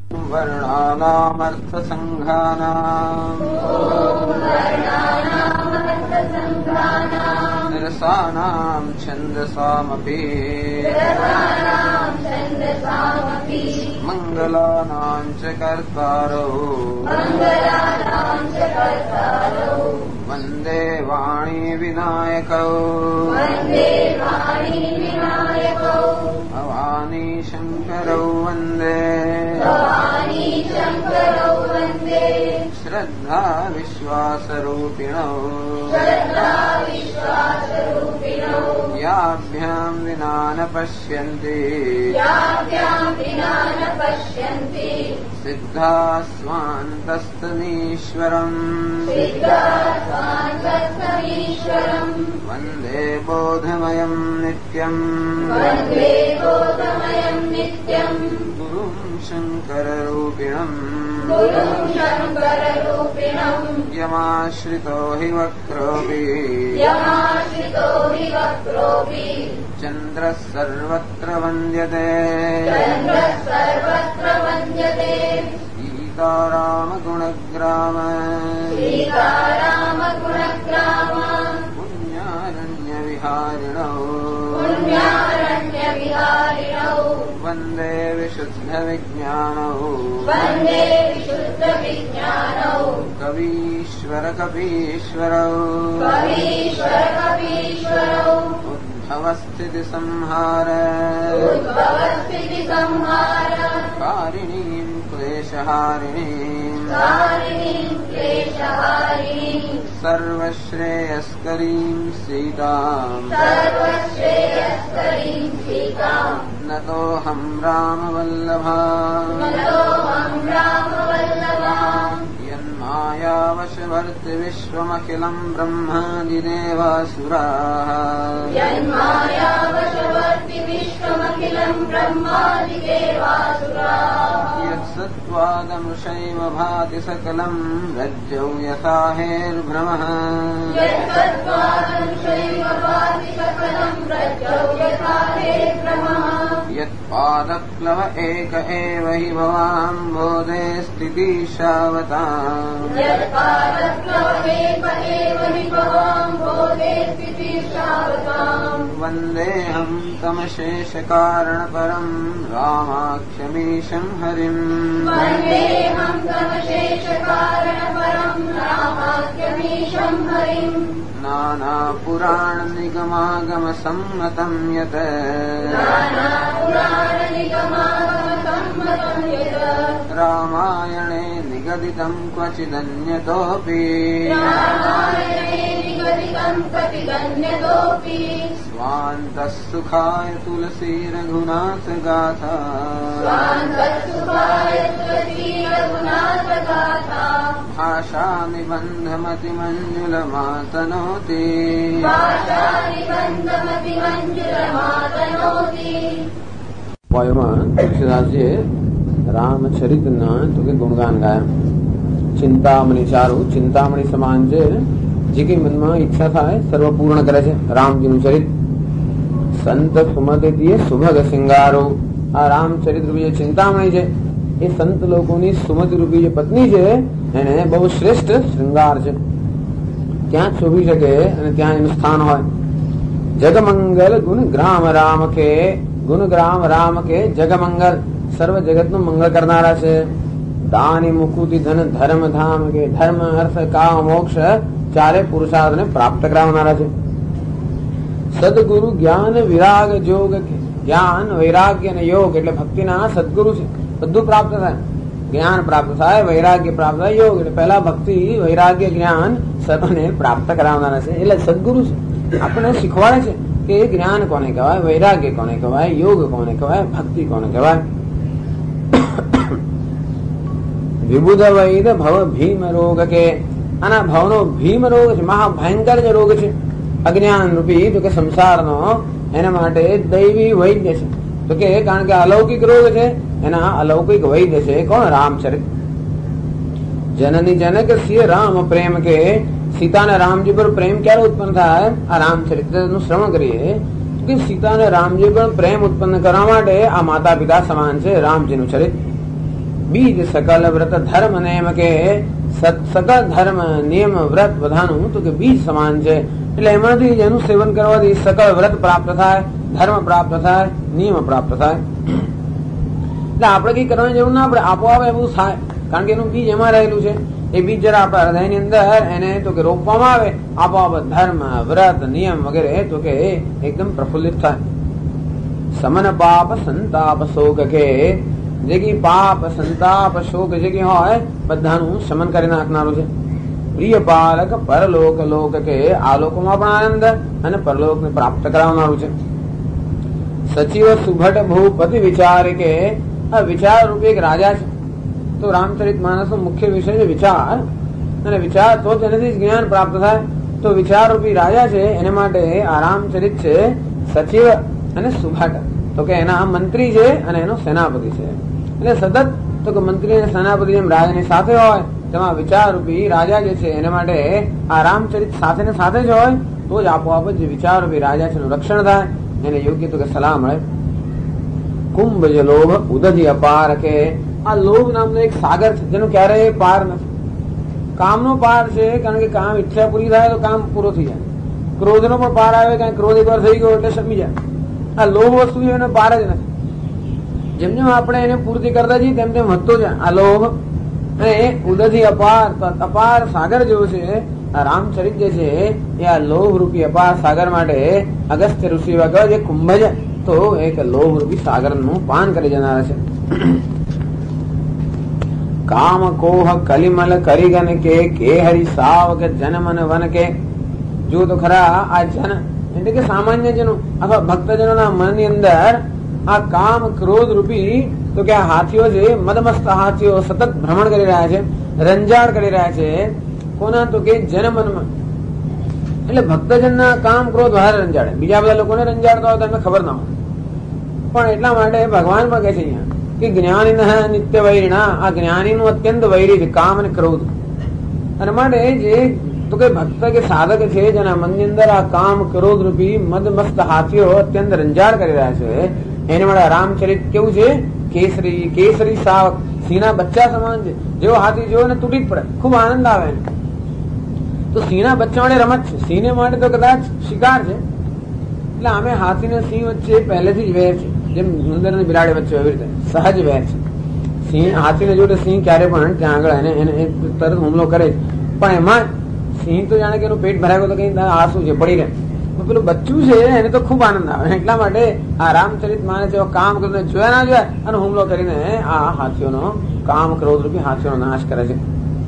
वर्णानामर्थसङ्घानाम् रसानाम् छन्दसामपि मङ्गलानाम् च कर्तारौ वन्दे वाणी विनायकौ भवानी शङ्करौ वन्दे श्रद्धा विश्वासरूपिणौ याभ्याम् विना न पश्यन्ति सिद्धा स्वान्तस्तमीश्वरम् वन्दे बोधमयम् नित्यम् गुरुम् शङ्कररूपिणम् यमाश्रितो हि वक्रोऽपि चन्द्रः सर्वत्र वन्द्यते सीतारामगुणग्राम पुण्यारण्यविहारिणौ वन्दे विशुद्धविज्ञानौ कवीश्वरकपीश्वरौ उद्भवस्थितिसंहार कारिणीम् क्लेशहारिणीम् सर्वश्रेयस्करीम् सीताम् नतोऽहम् रामवल्लभा यन्मायावशवर्ति विश्वमखिलम् ब्रह्मादिदेवासुराः यत्सत्त्वादमृषैव भाति सकलम् रज्जौ यथा हेर्भ्रमः यत्पादप्लव एक एव हि भवाम्भोधे स्थितिशावताम् वन्देऽहम् तमशेषकारणपरम् रामाख्यमीशम् हरिम् नानापुराणनिगमागमसम्मतम् यत् रामायणे निगदितम् क्वचिदन्यतोऽपि स्वान्तः सुखाय तुलसी रघुनाथ गाथा भाषा निबन्धमतिमञ्जुलमातनोति પોયમાં તુલસીદાસજીએ રામચરિતના તો કે ગુણગાન ગાયા. ચિંતામણી ચારું ચિંતામણી સમાન છે, જે કઈ મનમાં ઈચ્છા થાય સર્વ પૂર્ણ કરે છે. રામજીનું ચરિત સંત સુમતિએ સુભગ સિંગારો. આ રામચરિત રૂપી જે ચિંતામણી છે એ સંત લોકોની સુમતિ રૂપી જે પત્ની છે એને બહુ શ્રેષ્ઠ શૃંગાર છે. ત્યાં શોભી શકે અને ત્યાં એનું સ્થાન હોય. જગમંગલ ગુણગ્રામ રામ કે ગુણગ્રામ રામ કે જગમંગલ, સર્વ જગત નું મંગળ કરનારા છે. દાની મુકુતિ ધન ધર્મ ધામ કે ધર્મ અર્થ કામ મોક્ષ ચારે પુરુષાર્થ ને પ્રાપ્ત કરાવનારા છે. સદગુરુ જ્ઞાન વિરાગ જોગ, જ્ઞાન વૈરાગ્ય અને યોગ એટલે ભક્તિના સદગુરુ છે. બધું પ્રાપ્ત થાય, જ્ઞાન પ્રાપ્ત થાય, વૈરાગ્ય પ્રાપ્ત થાય, યોગ એટલે પહેલા ભક્તિ વૈરાગ્ય જ્ઞાન સર્વને પ્રાપ્ત કરાવનારા છે. એટલે સદગુરુ છે, આપણને શીખવાડે છે કે જ્ઞાન કોને કહેવાય, વૈરાગ્ય કોને કહેવાય, યોગ કોને કહેવાય, ભક્તિ કોને કહેવાય. વિબુધ વૈદ ભવ ભીમ રોગ કે આના ભવનો ભીમ રોગ છે, મહાભયંકર જે રોગ છે અજ્ઞાન રૂપી, તો કે સંસારનો, એના માટે દૈવી વૈદ્ય છે. તો કે કારણ કે અલૌકિક રોગ છે એના અલૌકિક વૈદ્ય છે કોણ? રામચરિત. જનની જનક સિંહ રામ પ્રેમ કે સીતા ને રામજી પર પ્રેમ ક્યારે ઉત્પન્ન થાય? આ રામચરિત્ર નું શ્રવણ કરીએ કે સીતા ને રામજી પર પ્રેમ ઉત્પન્ન કરવા માટે આ માતા પિતા સમાન છે રામજી નું ચરિત. બીજ સકલ વ્રત ધર્મ નેમ કે સકલ ધર્મ નિયમ વ્રત બધાનું તો કે બીજ સમાન છે. એટલે એમાંથી જેનું સેવન કરવાથી સકલ વ્રત પ્રાપ્ત થાય, ધર્મ પ્રાપ્ત થાય, નિયમ પ્રાપ્ત થાય. એટલે આપણે કઈ કરવાની જરૂર ના, આપણે આપોઆપ એવું થાય, કારણ કે એનું બીજ એમાં રહેલું છે. એ બીજ જરા આપણા હૃદયની અંદર એને તો કે રોપવામાં આવે, આપોઆપ ધર્મ વ્રત નિયમ વગેરે તો કે એકદમ પ્રફુલ્લિત થાય. સમન પાપ સંતાપ શોક કે જે કે પાપ સંતાપ શોક જે કે હોય બધાનું શમન કરી નાખનારું છે. પ્રિય પાલક પરલોક લોક કે આ લોકમાં પણ આનંદ અને પરલોક ને પ્રાપ્ત કરાવનારું છે. સચિવ સુભટ ભૂપતિ વિચાર કે આ વિચાર રૂપે એક રાજા છે. તો રામચરિત માનસ નો મુખ્ય વિષય છે વિચાર, અને વિચાર તો તેનાથી જ જ્ઞાન પ્રાપ્ત થાય. તો વિચાર રૂપી રાજા છે, એને માટે આ રામચરિત છે સચિવ અને સુભટ, તો કે એના મંત્રી છે અને એનો સેનાપતિ છે. એટલે સતત તો કે મંત્રી અને સેનાપતિ જેમ રાજાની સાથે હોય, તેમાં વિચાર રૂપી રાજા જે છે એને માટે આ રામચરિત સાથે ને સાથે જ હોય, તો જ આપોઆપ જે વિચાર રૂપી રાજા છે એનું રક્ષણ થાય, એને યોગ્ય તો કે સલાહ મળે. કુંભ જે લોભ ઉદધિ અપાર કે આ લોભ નામનો એક સાગર છે જેનો ક્યારેય પાર નથી. કામનો પાર છે, કારણ કે કામ ઈચ્છા પૂરી થાય તો કામ પૂરો થઈ જાય. ક્રોધનો પણ પાર આવે, કારણ ક્રોધ એકવાર થઈ ગયો એટલે સમજી જાય. આ લોભ વસ્તુ એનો પાર જ નથી. જેમ જેમ આપણે એને પૂર્તિ કરતા જઈએ તેમ તેમ વધતો જાય આ લોભ. અને ઉદધિ અપાર, અપાર સાગર જેવો છે આ રામચરિત જે છે એ આ લોભ રૂપી અપાર સાગર માટે અગસ્ત્ય ઋષિ વગર જે કુંભ છે તો એક લોભ રૂપી સાગર નું પાન કરી જનાર છે. કામ કોહ કલિમલ કરીગન કે હરિ સાવક જનમન વન કે જો તો ખરા આ જન એટલે કે સામાન્ય જનો અથવા ભક્તજનો ના મનની અંદર આ કામ ક્રોધ રૂપી તો કે આ હાથીઓ છે, મદમસ્ત હાથીઓ સતત ભ્રમણ કરી રહ્યા છે, રંજાડ કરી રહ્યા છે. કોના તો કે જનમનમાં, એટલે ભક્તજન ના કામ ક્રોધ વધારે રંજાડે. બીજા બધા લોકોને રંજાડતા હોય તો એમને ખબર ના હોય, પણ એટલા માટે ભગવાન પણ કહે છે અહીંયા કે જ્ઞાની નિત્ય વૈરીણા, આ જ્ઞાની નું અત્યંત વૈરી છે કામ અને ક્રોધ. અને માટે જે તો કે ભક્ત કે સાધક છે જેના મનની અંદર આ કામ ક્રોધ રૂપી મદમસ્ત હાથીઓ અત્યંત રંજાડ કરી રહ્યા છે, એને માટે રામચરિત કેવું છે કેસરી કેસરી સાવક, સિંહના બચ્ચા સમાન છે. જેવો હાથી જોયો ને તૂટી જ પડે, ખૂબ આનંદ આવે. તો સિંહના બચ્ચા માટે રમત છે, સિંહ માટે તો કદાચ શિકાર છે. એટલે અમે હાથી ને સિંહ વચ્ચે પહેલેથી જ વેર છે, જેમ ઉંદર અને બિલાડી વચ્ચે એવી રીતે સહજ વેર છે. સિંહ હાથીને જોડે સિંહ ક્યારે પણ ત્યાં આગળ એને તરત હુમલો કરે, પણ એમાં સિંહ તો જાણે કે એનું પેટ ભરાય ગયું તો કઈ આંસુ છે પડી રહે, પેલું બચ્ચું છે એને તો ખૂબ આનંદ આવે. એટલા માટે આ રામચરિત માનસ એવો કામ કરીને જોયા ના જોયા અને હુમલો કરીને આ હાથીઓનો કામ ક્રોધ રૂપી હાથીઓનો નાશ કરે છે.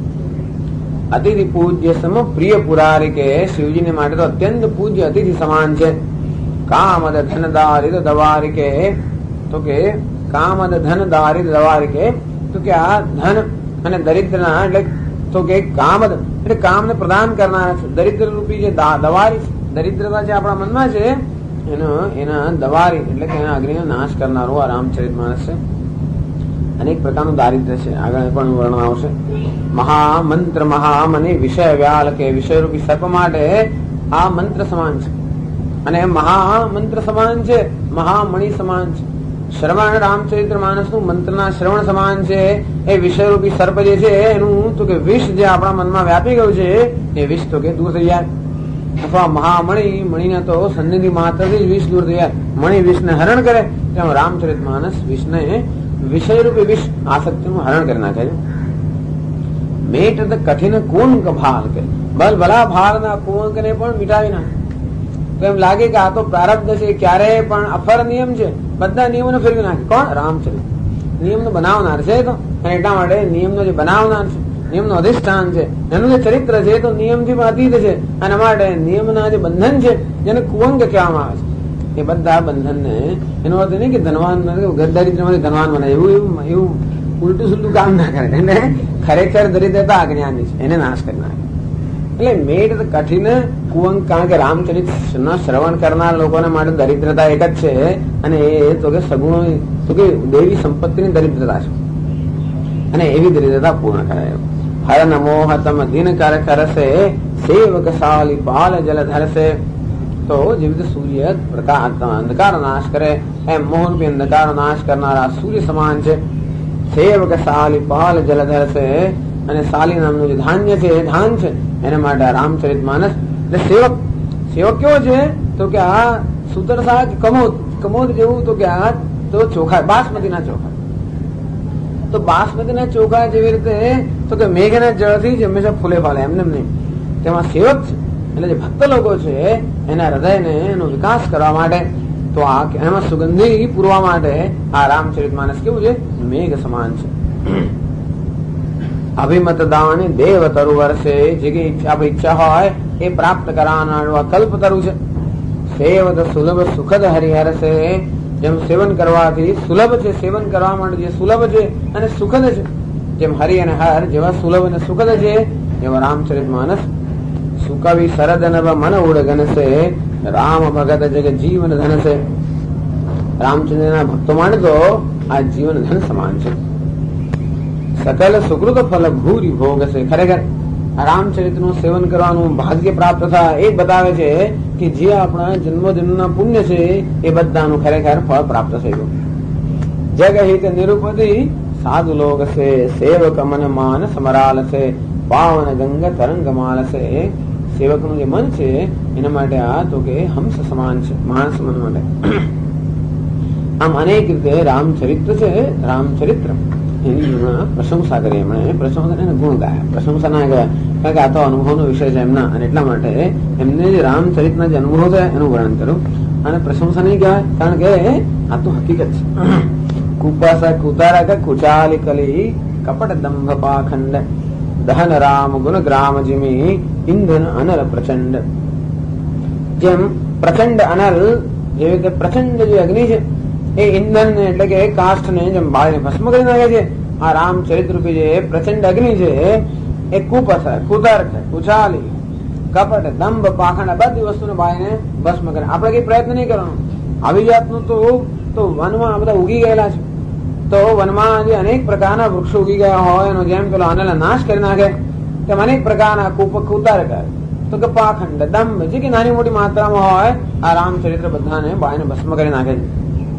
અતિથિ પૂજ્ય સમ પ્રિય પુરારી કે શિવજીને માટે તો અત્યંત પૂજ્ય અતિથિ સમાન છે. કામદ ધન દારિદ દવારી કે તો કે કામદ ધન દારિદ દવારી કે તો કે આ ધન અને દરિદ્ર ના એટલે તો કે કામદ એટલે કામને પ્રદાન કરનાર છે. દરિદ્ર રૂપી જે દવારી દરિદ્રતા જે આપણા મનમાં છે એના દવારી એટલે કે એના અગ્નિનો નાશ કરનારો આ રામચરિત માનસ છે. અનેક પ્રકારનું દારિદ્ર છે, આગળ પણ વર્ણન આવશે. મહામંત્ર મહામની વિષય વ્યાલ કે વિષય રૂપી સર્પ માટે આ મંત્ર સમાન છે અને મહામંત્ર સમાન છે, મહામણી સમાન છે. શ્રવણ રામચરિત્ર માનસ નું મંત્રના શ્રવણ સમાન છે. એ વિષય રૂપી સર્પ જે છે એનું તો કે વિષ જે આપણા મનમાં વ્યાપી ગયું છે એ વિષ તો કે દૂર થઈ જાય. અથવા મહામણી મણીને તો સન્નિધિ માત્રથી જ વિષ દૂર થઈ જાય. મણી વિષને હરણ કરે તેમ રામચરિત માનસ વિષને વિષય રૂપી વિષ આસક્તિનું હરણ કરી નાખે છે. મેટ કઠિન કુંક ભાલ કે બલ ભલા ભાલના કુંકને પણ મિટાવી નાખે. તો એમ લાગે કે આ તો પ્રારબ્ધ છે, ક્યારેય પણ અફર નિયમ છે, બધા નિયમોને ફેરવી નાખે. કોણ? રામચરિત નિયમનો બનાવનાર છે. તો અને એટલા માટે નિયમનો જે બનાવનાર છે, નિયમનો અધિષ્ઠાન છે, એનું જે ચરિત્ર છે તો નિયમથી પણ અતીત છે. અને માટે નિયમના જે બંધન છે જેને કુંક કહેવામાં આવે છે, એ બધા બંધનને એનો અર્થ નહીં કે ધનવાન દરિદ્રમાંથી ધનવાન બનાવે, એવું ઉલટું સુલટું કામ ના કરે. એટલે ખરેખર દરિદ્રતા અજ્ઞાની છે, એને નાશ કરી નાખે. એટલે મેડ કઠિન કુંક, કારણ કે રામચરિત શ્રવણ કરનાર લોકોને માટે દરિદ્રતા એક જ છે અને એ તો કે સગુણો તો કે દેવી સંપત્તિની દરિદ્રતા છે અને એવી દરિદ્રતા પૂર્ણ કરાય. હર નમો હતમ દિન કર કરસે સેવક સાલી પાલ જલ ધરસે. તો જેવી રીતે સૂર્ય અંધકાર નાશ કરે એમ મોહરૂપી અંધકાર નાશ કરનારા સૂર્ય સમાન છે. સેવક સાલી પાલ જલધર છે અને સાલી નામનું જે ધાન્ય છે એ ધાન છે એના માટે આ રામચરિતમાનસ એટલે સેવક કેવો છે તો કે આ સૂતર શાક કમોદ જેવું તો કે આ તો ચોખા બાસમતીના ચોખા તો બાસમતીના ચોખા જેવી રીતે તો કે મેઘના જળથી જ હંમેશા ફૂલે ફાલે એમને નહીં તેમાં સેવક છે એટલે જે ભક્ત લોકો છે એના હૃદયને એનો વિકાસ કરવા માટે તો આ એમાં સુગંધી પૂરવા માટે આ રામચરિતમાનસ કેવું છે મેઘ સમાન છે. અભિમત દાન દેવ તરુ વર્ષે જે આપણી ઈચ્છા હોય એ પ્રાપ્ત કરવાના કલ્પતરુ છે. સેવદ સુલભ સુખદ હરિહર છે જેમ સેવન કરવાથી સુલભ છે સેવન કરવા માટે જે સુલભ છે અને સુખદ છે જેમ હરિ અને હર જેવા સુલભ અને સુખદ છે એવા રામચરિતમાનસ સુકવિ શરદ નવ મન ઉડગન છે રામ ભગત જગ જીવન ધન છે. રામચંદ્રના ભક્તો માટે તો આ જીવન ધન સમાન છે. સકલ સુકૃત ફલ ભૂરી ભોગ છે. ખરેખર રામચરિત નું સેવન કરવાનું ભાગ્ય પ્રાપ્ત થાય એ બતાવે છે કે જે આપણા જન્મોજન્મના પુણ્ય છે એ બધાનું ખરેખર ફળ પ્રાપ્ત થયું. જગહિત નિરૂપતિ સાધુ લોક છે સેવક મન માન સમરાલ છે પાવન ગંગા તરંગમાલ છે. સેવકનું જે મન છે એના માટે આ તો કે હંસ સમાન છે માણસ મન માટે. આમ અનેક રીતે રામચરિત્ર છે રામચરિત્ર એની પ્રશંસા કરી એમણે પ્રશંસા એને ગુણ ગાયા પ્રશંસા ના ગયા કારણ કે આ તો અનુભવનો વિષય છે એમના અને એટલા માટે એમને જે રામચરિતના જે અનુભવ છે એનું વર્ણન કર્યું અને પ્રશંસા નહીં ગયા કારણ કે આ તો હકીકત છે. કુપાસા કુતારક કુચાલી કલી કપટ દંભ પાખંડ દહન રામ ગુણ ગ્રામ જીમી ઇંધન અનલ પ્રચંડ. જેમ પ્રચંડ અનલ જેવી રીતે પ્રચંડ જે અગ્નિ છે એ ઇંધન એટલે કે કાષ્ઠ ને જેમ બાળીને ભસ્મ કરી નાખે છે આ રામચરિત્ર રૂપી જે પ્રચંડ અગ્નિ છે એ કુપસ કુતર્ક કુચાલી કપટ દંભ પાખંડ આ બધી વસ્તુને બાળીને ભસ્મ કરે. આપણે કઈ પ્રયત્ન નહીં કરવાનો. આવી જાતનું તો વનમાં બધા ઉગી ગયેલા છે તો વનમાં જે અનેક પ્રકારના વૃક્ષો ઉગી ગયા હોય એનો જેમ પેલો અનલ નાશ કરી નાખે તેમ અનેક પ્રકારના કુતર્ક તો કે પાખંડ દંભ જે કે નાની મોટી માત્રામાં હોય આ રામચરિત્ર બધાને બાળીને ભસ્મ કરી નાખે છે.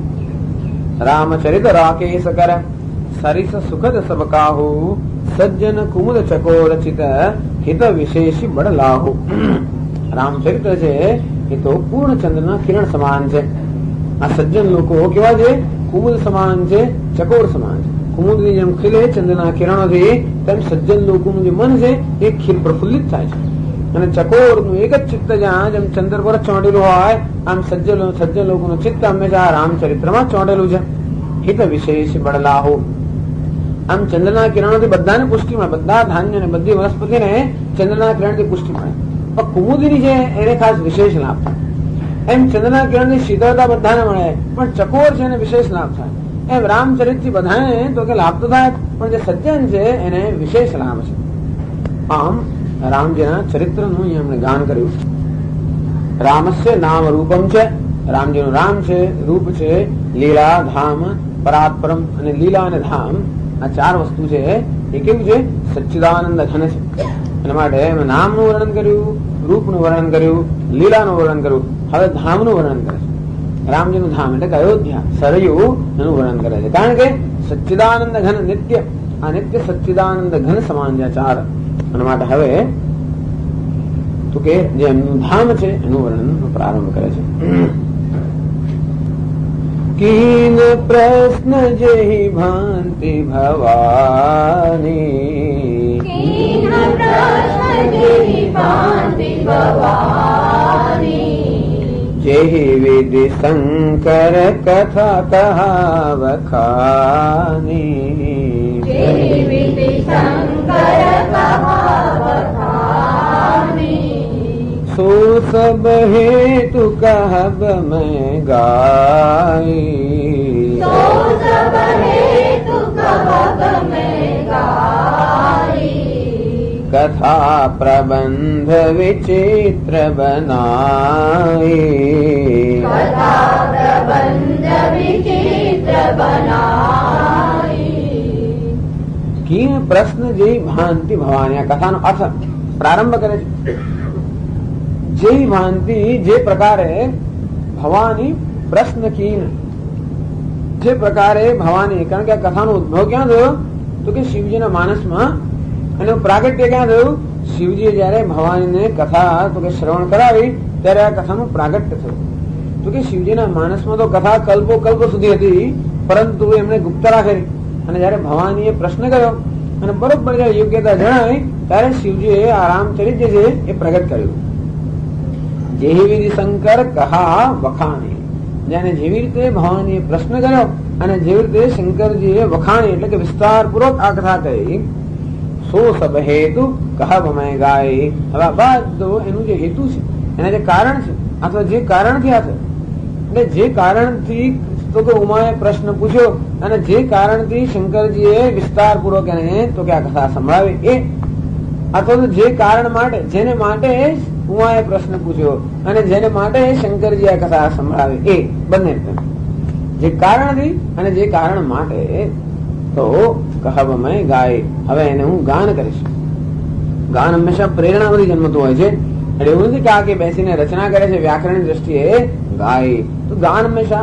રામચરિત રાકેશ કર સરિસ સુખદ સબ કાહુ સજ્જન કુમુદ ચકોર ચિત હિત વિશેષી બડલાહુ. રામચરિત્ર છે એ તો પૂર્ણચંદ્રના કિરણ સમાન છે. આ સજ્જન લોકો કેવા છે કુમુદ સમાન છે ચકોર સમાન છે. કુમુદની જેમ ખીલે ચંદ્રના કિરણોથી તેમ સજ્જન લોકોનું જે મન છે એ પ્રફુલ્લિત થાય છે અને ચકોરનું એક જ ચિત્ત જ્યાં જેમ ચંદ્ર પર ચોંટેલું હોય આમ સજ્જન લોકોનું ચિત્ત હંમેશા રામચરિત્રમાં ચોંટેલું છે. હિત વિશેષ બડલાહુ. આમ ચંદ્રના કિરણોથી બધાને પુષ્ટિ મળે બધા ધાન્ય ને બધી વનસ્પતિને ચંદ્રના કિરણથી પુષ્ટિ મળે પણ કુમુદની છે એને ખાસ વિશેષ લાભ થાય. એમ ચંદ્રના કિરણની શીતળતા બધાને મળે પણ ચકોર છે એને વિશેષ લાભ થાય. એમ રામચરિત થી બધાને તો કે લાભ તો થાય પણ જે સજ્જન છે એને વિશેષ લાભ છે. આમ રામજીના ચરિત્રનું અહીંયા એમણે ગાન કર્યું. રામસ્ય નામ રૂપમ છે. રામજીનું રામ છે રૂપ છે લીલા ધામ પરાત્પરમ અને લીલા અને ધામ આ ચાર વસ્તુ છે એ કેવું છે સચ્ચિદાનંદ ઘન છે. એના માટે નામનું વર્ણન કર્યું રૂપનું વર્ણન કર્યું લીલાનું વર્ણન કર્યું હવે ધામનું વર્ણન કરે છે. રામજીનું ધામ એટલે કે અયોધ્યા સરયુ એનું વર્ણન કરે છે કારણ કે સચ્ચિદાનંદ ઘન નિત્ય આ નિત્ય સચ્ચિદાનંદ ઘન સમાન છે ચાર. એના માટે હવે તો કે જે એમનું ધામ છે એનું વર્ણન પ્રારંભ કરે છે. કીન પ્રશ્ન જેહી ભાંતિ ભવાની જેહી વિધિ શંકર કથા કહાવખાની सो सब हेतु कहब मैं गाई सो सब हेतु कहब मैं गाई कथा प्रबंध विचित्र बनाई कथा प्रबंध विचित्र बनाई. કી પ્રશ્ન જે ભાંતિ ભવાની આ કથાનો અર્થ પ્રારંભ કરે છે. જે ભાંતિ જે પ્રકારે ભવાની પ્રશ્ન કીન જે પ્રકારે ભવાની, કારણ કે આ કથાનો ઉદ્ભવ ક્યાં થયો તો કે શિવજીના માનસમાં, અને પ્રાગટ્ય ક્યાં થયું? શિવજીએ જયારે ભવાનીને કથા તો કે શ્રવણ કરાવી ત્યારે આ કથાનું પ્રાગટ્ય થયું. તો કે શિવજીના માનસમાં તો કથા કલ્પો કલ્પ સુધી હતી, પરંતુ એમણે ગુપ્ત રાખેલી. અને જયારે ભવાનીએ પ્રશ્ન કર્યો અને બરોબર જયારે યોગ્યતા જણાવી ત્યારે શિવજીએ આ રામચરિત જે છે એ પ્રગટ કર્યું. જેવી વિધિ શંકર કહા વખાણી, જેને જેવી રીતે ભવાનીએ પ્રશ્ન કર્યો અને જેવી રીતે શંકરજીએ વખાણી એટલે કે વિસ્તાર પૂર્વક આ કથા કહી. સો સબ હેતુ કહબ મેં ગાય. હવે આ બધું એનું જે હેતુ છે, એના જે કારણ છે, અથવા જે કારણથી આ થયું, એટલે જે કારણથી તો કે ઉમાએ પ્રશ્ન પૂછ્યો અને જે કારણથી શંકરજીએ વિસ્તાર પૂર્વક એને તો કે આ કથા સંભળાવી, એ અથવા તો જે કારણ માટે, જેને માટે ઉમાએ પ્રશ્ન પૂછ્યો અને જેને માટે શંકરજી આ કથા સંભળાવી, એ બંને જે કારણથી અને જે કારણ માટે. તો કહબ મેં ગાય, હવે એને હું ગાન કરીશ. ગાન હંમેશા પ્રેરણામાંથી જન્મતું હોય છે, એટલે એવું નથી કે આ કે બેસીને રચના કરે છે વ્યાકરણ દ્રષ્ટિએ ગાય. તો ગાન હંમેશા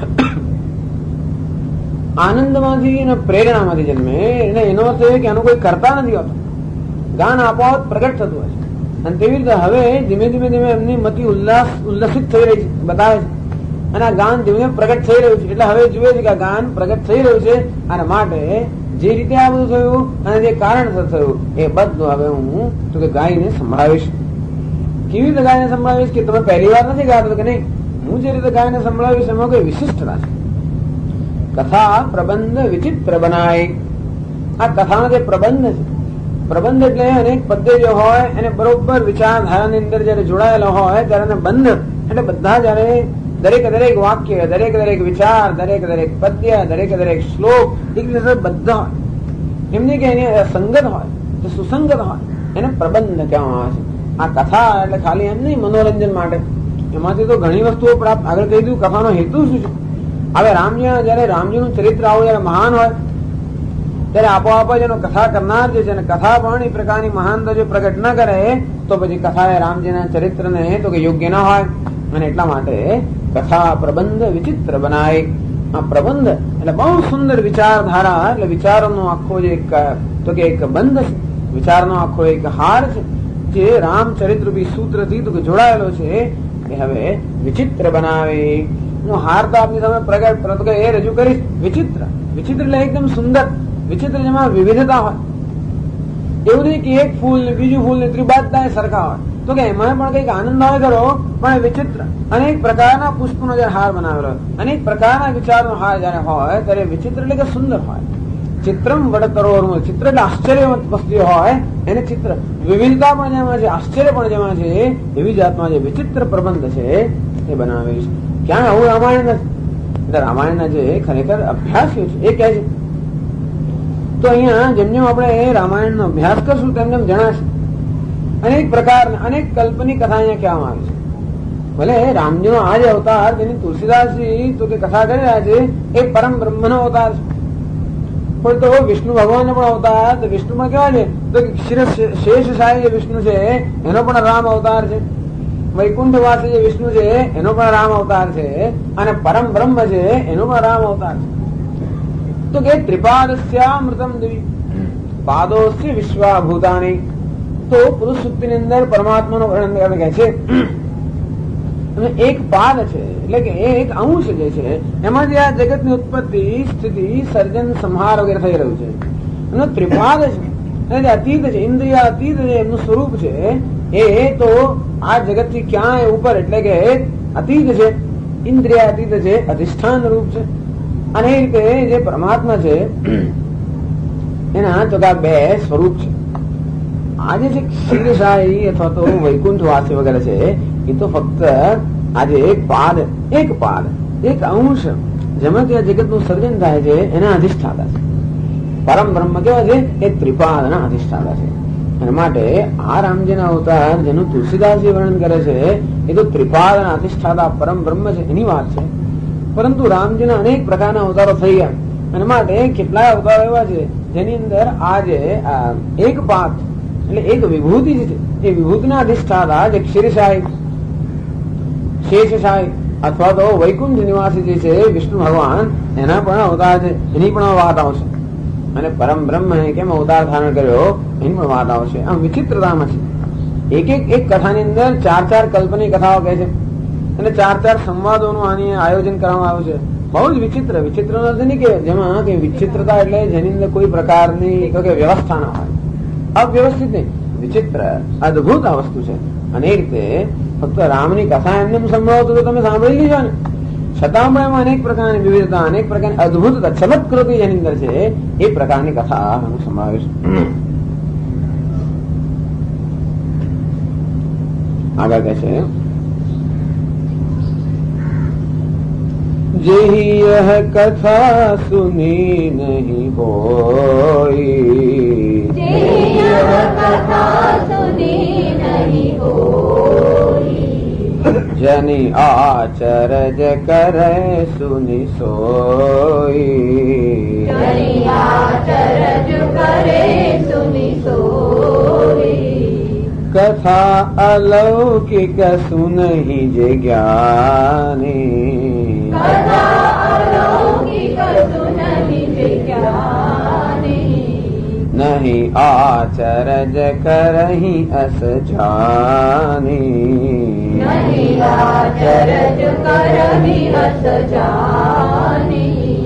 આનંદમાંથી અને પ્રેરણામાંથી જન્મે, અને એનો અર્થ એ કે એનું કોઈ કરતા નથી હોતો, ગાન આપોઆપ પ્રગટ થતું હોય છે. અને તેવી રીતે હવે ધીમે ધીમે ધીમે એમની મતિ ઉલ્લસિત થઈ રહી છે, બતાવે છે, અને આ ગાન ધીમે ધીમે પ્રગટ થઈ રહ્યું છે. એટલે હવે જુએ છે કે આ ગાન પ્રગટ થઈ રહ્યું છે, અને માટે જે રીતે આ બધું થયું અને જે કારણ થયું એ બધું હવે હું તો કે ગાયને સંભળાવીશ. કેવી રીતે ગાયને સંભળાવીશ કે તમે પહેલી વાર નથી ગાતો કે નહીં, હું જે રીતે ગાયને સંભળાવીશ એમાં કોઈ વિશિષ્ટતા છે. કથા પ્રબંધ વિચિત્ર બનાય. આ કથાનો જે પ્રબંધ છે, પ્રબંધ એટલે અનેક પદ્ય જે હોય એને બરોબર વિચારધારાની અંદર જયારે જોડાયેલો હોય ત્યારે એને બંધ એટલે બધા જયારે દરેક દરેક વાક્ય, દરેક દરેક વિચાર, દરેક દરેક પદ્ય, દરેક દરેક શ્લોક એક બધા હોય, એમની કે એને સંગત હોય, સુસંગત હોય, એને પ્રબંધ કહેવામાં આવે છે. આ કથા એટલે ખાલી એમ નહીં મનોરંજન માટે, એમાંથી તો ઘણી વસ્તુઓ પ્રાપ્ત. આગળ કહી દીધું કથાનો હેતુ શું છે. હવે જયારે રામજીનું ચરિત્ર આવું જયારે મહાન હોય ત્યારે આપોઆપ જ એનો કથા કરનાર જે છે ને કથા પણ એ પ્રકારની મહાનતા જો પ્રગટ ન કરે તો પછી કથા એ રામજીના ચરિત્રને તો કે યોગ્ય ન હોય. અને એટલા માટે કથા પ્રબંધ વિચિત્ર બનાય. આ પ્રબંધ એટલે બહુ સુંદર વિચારધારા, એટલે વિચારોનો આખો જે તો કે એક બંધ છે, વિચારનો આખો એક હાર છે જે રામચરિત્રરૂપી સૂત્રથી તો કે જોડાયેલો છે, એ હવે વિચિત્ર બનાવે. હું હાર તો આપની સામે પ્રગટ એ રજૂ કરીશ. વિચિત્ર, વિચિત્ર એટલે એકદમ સુંદર, વિચિત્ર જેમાં વિવિધતા હોય. એવું નહીં કે એક ફૂલ ને બીજું ફૂલ ને ત્રિબાધતા સરખા હોય, તો કે એમાં પણ કઈક આનંદ હોય કરો, પણ વિચિત્ર અનેક પ્રકારના પુષ્પનો જયારે હાર બનાવેલો હોય, અનેક પ્રકારના વિચારનો હાર જયારે હોય ત્યારે વિચિત્ર એટલે કે સુંદર હોય. ચિત્રમ વડતરોર, ચિત્ર એટલે આશ્ચર્યવંત વસ્તુ હોય એને ચિત્ર. વિવિધતા પણ જેમાં છે, આશ્ચર્ય પણ જેમાં છે, એવી જાતમાં જે વિચિત્ર પ્રબંધ છે એ બનાવે છે. ક્યાં આવું રામાયણ નથી. એટલે રામાયણના જે ખરેખર અભ્યાસીઓ છે એ કહે છે. તો અહીંયા જેમ જેમ આપણે રામાયણનો અભ્યાસ કરશું તેમ તેમ જણાશે અનેક પ્રકારના અનેક કલ્પની કથા અહીંયા કહેવામાં આવી છે. ભલે રામજીનો આ જે અવતાર જેની તુલસીદાસજી તો કે કથા કરી રહ્યા છે એ પરમ બ્રહ્મનો અવતાર છે, પણ તો વિષ્ણુ ભગવાનનો પણ અવતાર તો વિષ્ણુમાં કેવા છે તો શેષશાહી જે વિષ્ણુ છે એનો પણ રામ અવતાર છે, વૈકુંઠવાસી જે વિષ્ણુ છે એનો પણ રામ અવતાર છે, અને પરમ બ્રહ્મ છે એનો પણ રામ અવતાર છે. તો કે ત્રિપાદસ્યામૃતમ દિવી પાદોસ્ય વિશ્વાભૂતાની. તો પુરુષ સૂક્તિની અંદર પરમાત્માનું વર્ણન કહે છે એક પાદ છે એટલે કે એક અંશ જે છે એમાંથી આ જગતની ઉત્પત્તિ, સ્થિતિ, સર્જન, સંહાર વગેરે થઈ રહ્યું છે. એનો ત્રિપાદ છે અને અતીત છે, ઇન્દ્રિય અતીત જે એમનું સ્વરૂપ છે એ તો આ જગત થી ક્યાંય ઉપર એટલે કે અતીત છે, ઇન્દ્રિય અતીત છે, અધિષ્ઠાન રૂપ છે. અને એ રીતે જે પરમાત્મા છે એના તો બે સ્વરૂપ છે. આજે જે ક્ષીરશાહી અથવા તો વૈકુંઠવાસી વગેરે છે એ તો ફક્ત આજે એક પાદ, એક અંશ જેમાંથી આ જગત નું સર્જન થાય છે એના અધિષ્ઠાતા છે. પરમ બ્રહ્મ કેવા છે એ ત્રિપાદના અધિષ્ઠાતા છે. અને માટે આ રામજીના અવતાર જેનું તુલસીદાસજી વર્ણન કરે છે એ તો ત્રિપાદના અધિષ્ઠાતા પરમ બ્રહ્મ છે એની વાત છે. પરંતુ રામજીના અનેક પ્રકારના અવતારો થઈ ગયા, અને માટે કેટલાય અવતારો એવા છે જેની અંદર આ જે એક પાદ એટલે એક વિભૂતિ છે એ વિભૂતિના અધિષ્ઠાતા જે ક્ષીરશાહી, શેષશાહી અથવા તો વૈકુંઠ નિવાસી જે છે વિષ્ણુ ભગવાન એના પણ અવતાર છે, એની પણ વાત આવશે. અને પરમ બ્રહ્મ કેમ અવતાર ધારણ કર્યો એની પણ વાત આવશે. આમ વિચિત્રતામાં છે. એક કથાની અંદર 4 કલ્પની કથાઓ કહે છે અને 4 સંવાદોનું આની આયોજન કરવામાં આવ્યું છે. બહુ જ વિચિત્ર. વિચિત્ર નથી નહીં કે જેમાં કે વિચિત્રતા એટલે જેની અંદર કોઈ પ્રકારની તો કે વ્યવસ્થા ના હોય, અવ્યવસ્થિત નહીં, વિચિત્ર અદભુત આ વસ્તુ છે. અને એ રીતે ફક્ત રામની કથા એમને સંભળાવો તો તમે સાંભળી લીધો ને, છતાં પણ એમાં અનેક પ્રકારની વિવિધતા, અનેક પ્રકારની અદભુતતા, ચમત્કૃતિ જેની અંદર છે એ પ્રકારની કથા હું સંભળાવીશ. આગળ કહે છે, જેહી યહ કથા સુની નહીં હોઈ, જેહી યહ કથા સુની નહીં હોઈ, જની આચરજ કરે સુની સોઈ, જની આચરજ કરે સુની સોઈ, કથા અલૌકિક સુનહી જે જ્ઞાની, કથા અલૌકિક સુનહી જે જ્ઞાની, નહીં આચરજ કરહી અસ જાની, નહીં આચરજ કરહી અસ જાની,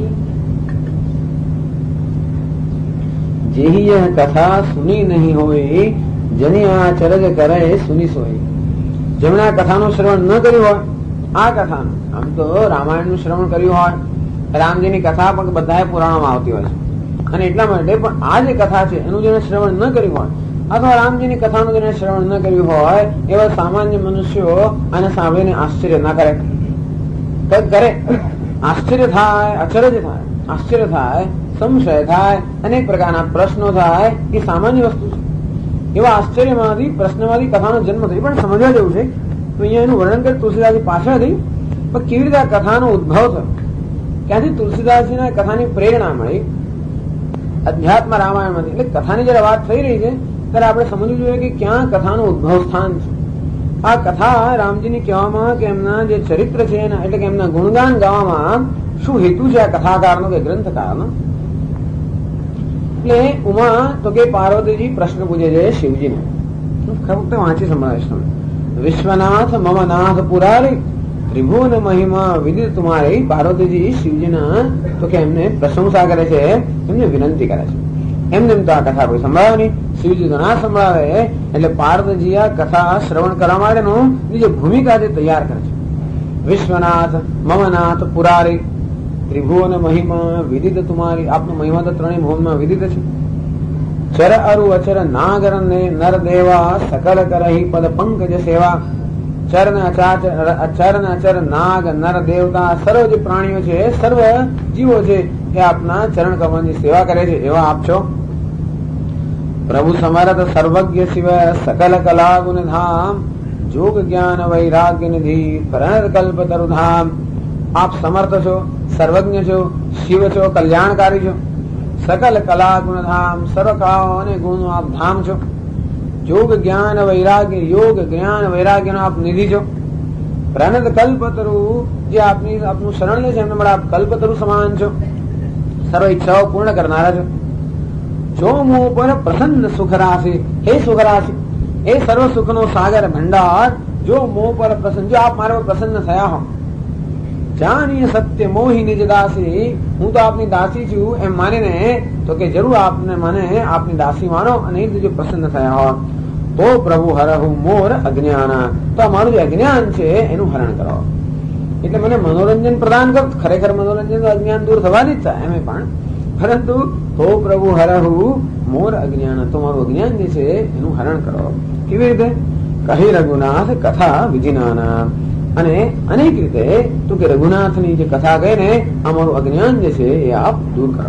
જેહી યહ કથા સુની નહીં હોય, જેની આચરજ કરે સુની સોઈ. જેમણે આ કથાનું શ્રવણ ન કર્યું હોય, આ કથાનું, આમ તો રામાયણનું શ્રવણ કર્યું હોય, રામજીની કથા પણ બધા પુરાણોમાં આવતી હોય છે, અને એટલા માટે પણ આ જે કથા છે એનું જેને શ્રવણ ન કર્યું હોય, અથવા રામજીની કથાનું જેને શ્રવણ ન કર્યું હોય, એવા સામાન્ય મનુષ્યો આને સાંભળીને આશ્ચર્ય ના કરે. કંઈક કરે, આશ્ચર્ય થાય, અચરજ થાય, આશ્ચર્ય થાય, સંશય થાય, અનેક પ્રકારના પ્રશ્નો થાય, એ સામાન્ય વસ્તુ છે. એવા આશ્ચર્યમાંથી, પ્રશ્નમાંથી કથાનો જન્મ થયો. પણ સમજવા જેવું છે તો અહીંયા એનું વર્ણન કરે તુલસીદાસજી પાછળથી, પણ કેવી રીતે આ કથાનો ઉદ્ભવ થયો, ક્યાંથી તુલસીદાસજીના કથાની પ્રેરણા મળી, અધ્યાત્મ રામાયણમાંથી. એટલે કથાની જયારે વાત થઈ રહી છે ત્યારે આપણે સમજવું જોઈએ કે ક્યાં કથાનું ઉદ્ભવ સ્થાન છે. આ કથા રામજીની કહેવામાં કે એમના જે ચરિત્ર છે એના એટલે કે એમના ગુણગાન ગાવામાં શું હેતુ છે આ કથાકારનો કે ગ્રંથકારનો. એટલે ઉમા તો કે પાર્વતીજી પ્રશ્ન પૂછે છે શિવજીને, ફક્ત વાંચી સંભળાવીશ તમે. વિશ્વનાથ મમ નાથ પુરારી ત્રિભુવન મહિમા વિદિત તુમારી. પાર્વતીજી શિવજીના તો કે એમને પ્રશંસા કરે છે, એમને વિનંતી કરે છે. એમને તો આ કથા કોઈ સંભળાવે નહીં, શિવજી તો ના સંભળાવે. એટલે પાર્વતીજી આ કથા શ્રવણ કરવા માટેનું જે ભૂમિકા જે તૈયાર કરે છે. વિશ્વનાથ મમ નાથ પુરારી ત્રિભુવન મહિમા વિદિત તુમારી. આપનો મહિમા તો ત્રણેય ભુવનમાં વિદિત છે. ચર અરુ અચર નાગર ને નર દેવા સકલ કરહી પદ પંકજ સેવા. ચર ને અચર નાગ નર દેવતા સર્વ જે પ્રાણીઓ છે, સર્વ જીવો છે એ આપના ચરણ કમળની સેવા કરે છે, એવા આપ છો. પ્રભુ સમર્થ સર્વજ્ઞ શિવ સકલ કલા ગુણ ધામ. જોગ જ્ઞાન વૈરાગ્ય નિધિ પ્रणत કલ્પ તરુ ધામ. આપ સમર્થ છો, સર્વજ્ઞ છો, શિવ છો, કલ્યાણકારી છો. સકલ કલા ગુણ ધામ, સર્વ કળાઓ અને ગુણો આપ ધામ છો. યોગ જ્ઞાન વૈરાગ્ય, યોગ જ્ઞાન વૈરાગ્ય નો આપ નિધિ છો. પ્रणत કલ્પતરુ, જે આપનું શરણ લે છે એમને મળે આપ કલ્પતરુ સમાન છો. સર્વ ઈચ્છાઓ પૂર્ણ કરનારા છો. જો મોહ પર પ્રસન્ન સુખ રાશિ, હે સુખ રાશિ, એ સર્વ સુખનો સાગર ભંડાર. જો મોહ પર પ્રસન્ન, જો આપ મારા પર પ્રસન્ન થયા હો. જાણીએ સત્ય મોહી નિજ દાસી, હું તો આપની દાસી છું એમ માનીને તો કે જરૂર આપને મને આપની દાસી માનો અને એ જો પ્રસન્ન થયા હો તો પ્રભુ હરહુ મોર અજ્ઞાન, તો અમારું જે અજ્ઞાન છે એનું હરણ કરો. એટલે મને મનોરંજન પ્રદાન કરો. ખરેખર મનોરંજન તો અજ્ઞાન દૂર થવાની જ થાય એમ પણ, પરંતુ તો પ્રભુ હરહુ મોર અજ્ઞાન, તો મારું અજ્ઞાન જે છે એનું હરણ કરો. કેવી રીતે? કહી રઘુનાથ કથા વિજિનાના. અને અનેક રીતે તો કે રઘુનાથની જે કથા કહે ને અમારું અજ્ઞાન જે છે એ આપ દૂર કરો.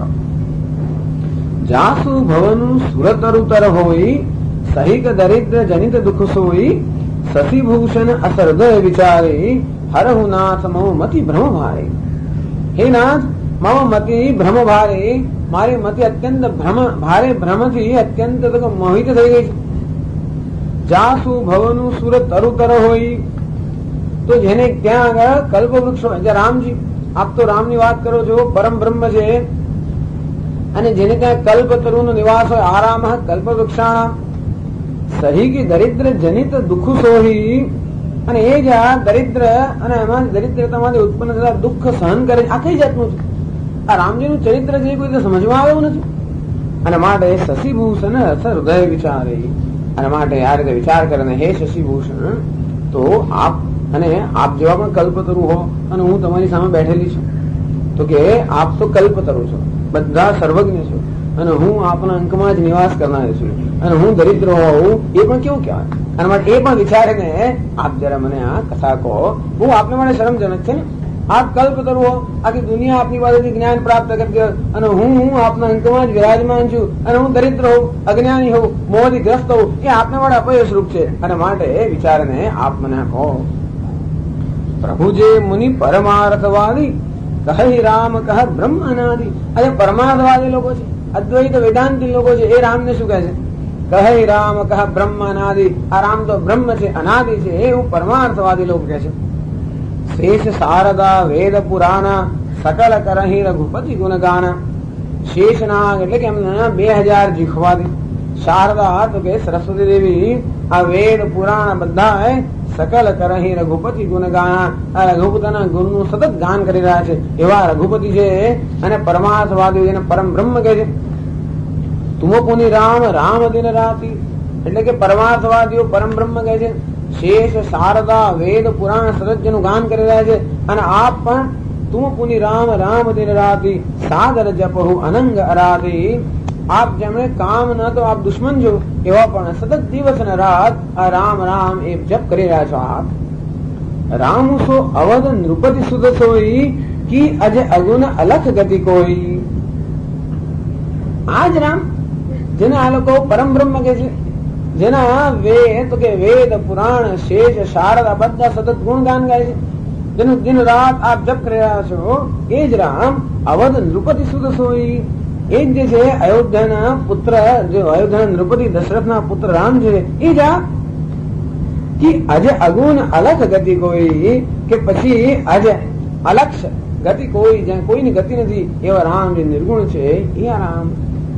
જાસુ ભવનું સુરતરુતર હોય, સહિક દરિદ્ર જનિત દુઃખ સોઈ. શશિભૂષણ અસરદય વિચારી, હરહુ નાથ મમ મતિ ભ્રમ ભારે. હે નાથ મમ મતિ ભ્રમ ભારે, મારી મતિ અત્યંત ભારે ભ્રમથી અત્યંત મોહિત થઈ ગઈ છે. જાસુ ભવનું સુરત તરુતર હોય, તો જેને ત્યાં આગળ કલ્પવૃક્ષ, રામજી આપ તો રામની વાત કરો છો, પરમ બ્રહ્મ છે, અને જેને ત્યાં કલ્પતરુ નો નિવાસ હોય, આરામ કલ્પ વૃક્ષાણામ સહી કી દરિદ્ર જનિત દુઃખ સોહી, અને એ જ આ દરિદ્ર અને એમાં દરિદ્રતામાંથી ઉત્પન્ન થતા દુઃખ સહન કરે છે. આ કઈ જાતનું છે? આ રામજીનું ચરિત્ર છે, કોઈ રીતે સમજવા આવ્યું નથી. અને માટે શશિભૂષણ રસ હૃદય વિચારે, અને માટે આ રીતે વિચાર કરે ને, હે શશિભૂષણ, તો આપ અને આપ જેવા પણ કલ્પતરુ હો, અને હું તમારી સામે બેઠેલી છું, તો કે આપ તો કલ્પતરુ છો, બધા સર્વજ્ઞ છો, અને હું આપના અંકમાં જ નિવાસ કરનાર છું, અને હું દરિદ્ર હોઉં એ પણ કેવું કહેવાય. અને માટે એ પણ વિચારીને આપ જરા મને આ કથા કહો. હું આપને માટે શરમજનક છે ને, આપ કલ્પતરુ હો, આખી દુનિયા આપની પાસેથી જ્ઞાન પ્રાપ્ત કરતી હોય, અને હું આપના અંકમાં જ વિરાજમાન છું, અને હું દરિદ્ર હોઉં, અજ્ઞાની હોઉં, મોહથી ગ્રસ્ત હોઉં, એ આપને માટે અપયશ રૂપ છે. અને માટે વિચારીને આપ મને કહો. પ્રભુ જે મુનિ પરમાર્થવાદી કહી રામ કહ બ્રહ્મ અનાદિ. આજે પરમાર્થવાદી લોકો છે, અદ્વૈત વેદાંતિ લોકો છે, એ રામને શું કહે છે? કહે રામ કહ બ્રહ્મ અનાદિ. આ રામ તો બ્રહ્મ છે, અનાદિ છે, એવું પરમાર્થવાદી લોકો કહે છે. શેષ શારદા વેદ પુરાણા સકલ કરહી રઘુપતિ ગુણગાના. શેષનાગ એટલે કે એમને 2000 જીખવાદી. શારદા તો કે સરસ્વતી દેવી આ વેદ પુરાણ બધા સકલ કરહી રઘુપતિ ગુણગાના. આ રઘુપતિના ગુણનું સતત ગાન કરી રહ્યા છે, એવા રઘુપતિ છે. અને પરમાર્થવાદી જેને પરમ બ્રહ્મ કહે છે. તુમો પુનિ રામ રામ દિન રાતી, એટલે કે પરમાર્થવાદીઓ પરમ બ્રહ્મ કહે છે. શેષ શારદા વેદ પુરાણ સતત જેનું ગાન કરી રહ્યા છે. અને આપ પણ તુમ પુનિ રામ રામ દિન રાતી સાગર જપહુ અનંગ અરાધી. આપ જેમણે કામ ન તો આપ દુશ્મન છો, એવા પણ સતત દિવસ અને રાત આ રામ રામ એ જપ કરી રહ્યા છો. આપ રામ સો અવધ નૃપતિ સુધ સોઈ કી અજ અગુણ અલખ ગતિ કોઈ. આ જ રામ જેને આ લોકો પરમ બ્રહ્મ કહે છે, જેના વેદ તો કે વેદ પુરાણ શેષ શારદા બધા સતત ગુણગાન ગાય છે, જેનું દિન રાત આપ જપ કરી રહ્યા છો, એ જ રામ અવધ નૃપતિ સુધ સોઈ. એ જ જે છે અયોધ્યાના પુત્ર, જે અયોધ્યાના નૃપતિ દશરથના પુત્ર રામ છે, એ જ આ કે આજે અગુણ અલખ ગતિ કોઈ, કે પછી આજે અલક્ષ ગતિ કોઈ, જ્યાં કોઈની ગતિ નથી, એવા રામ જે નિર્ગુણ છે, એ આ રામ.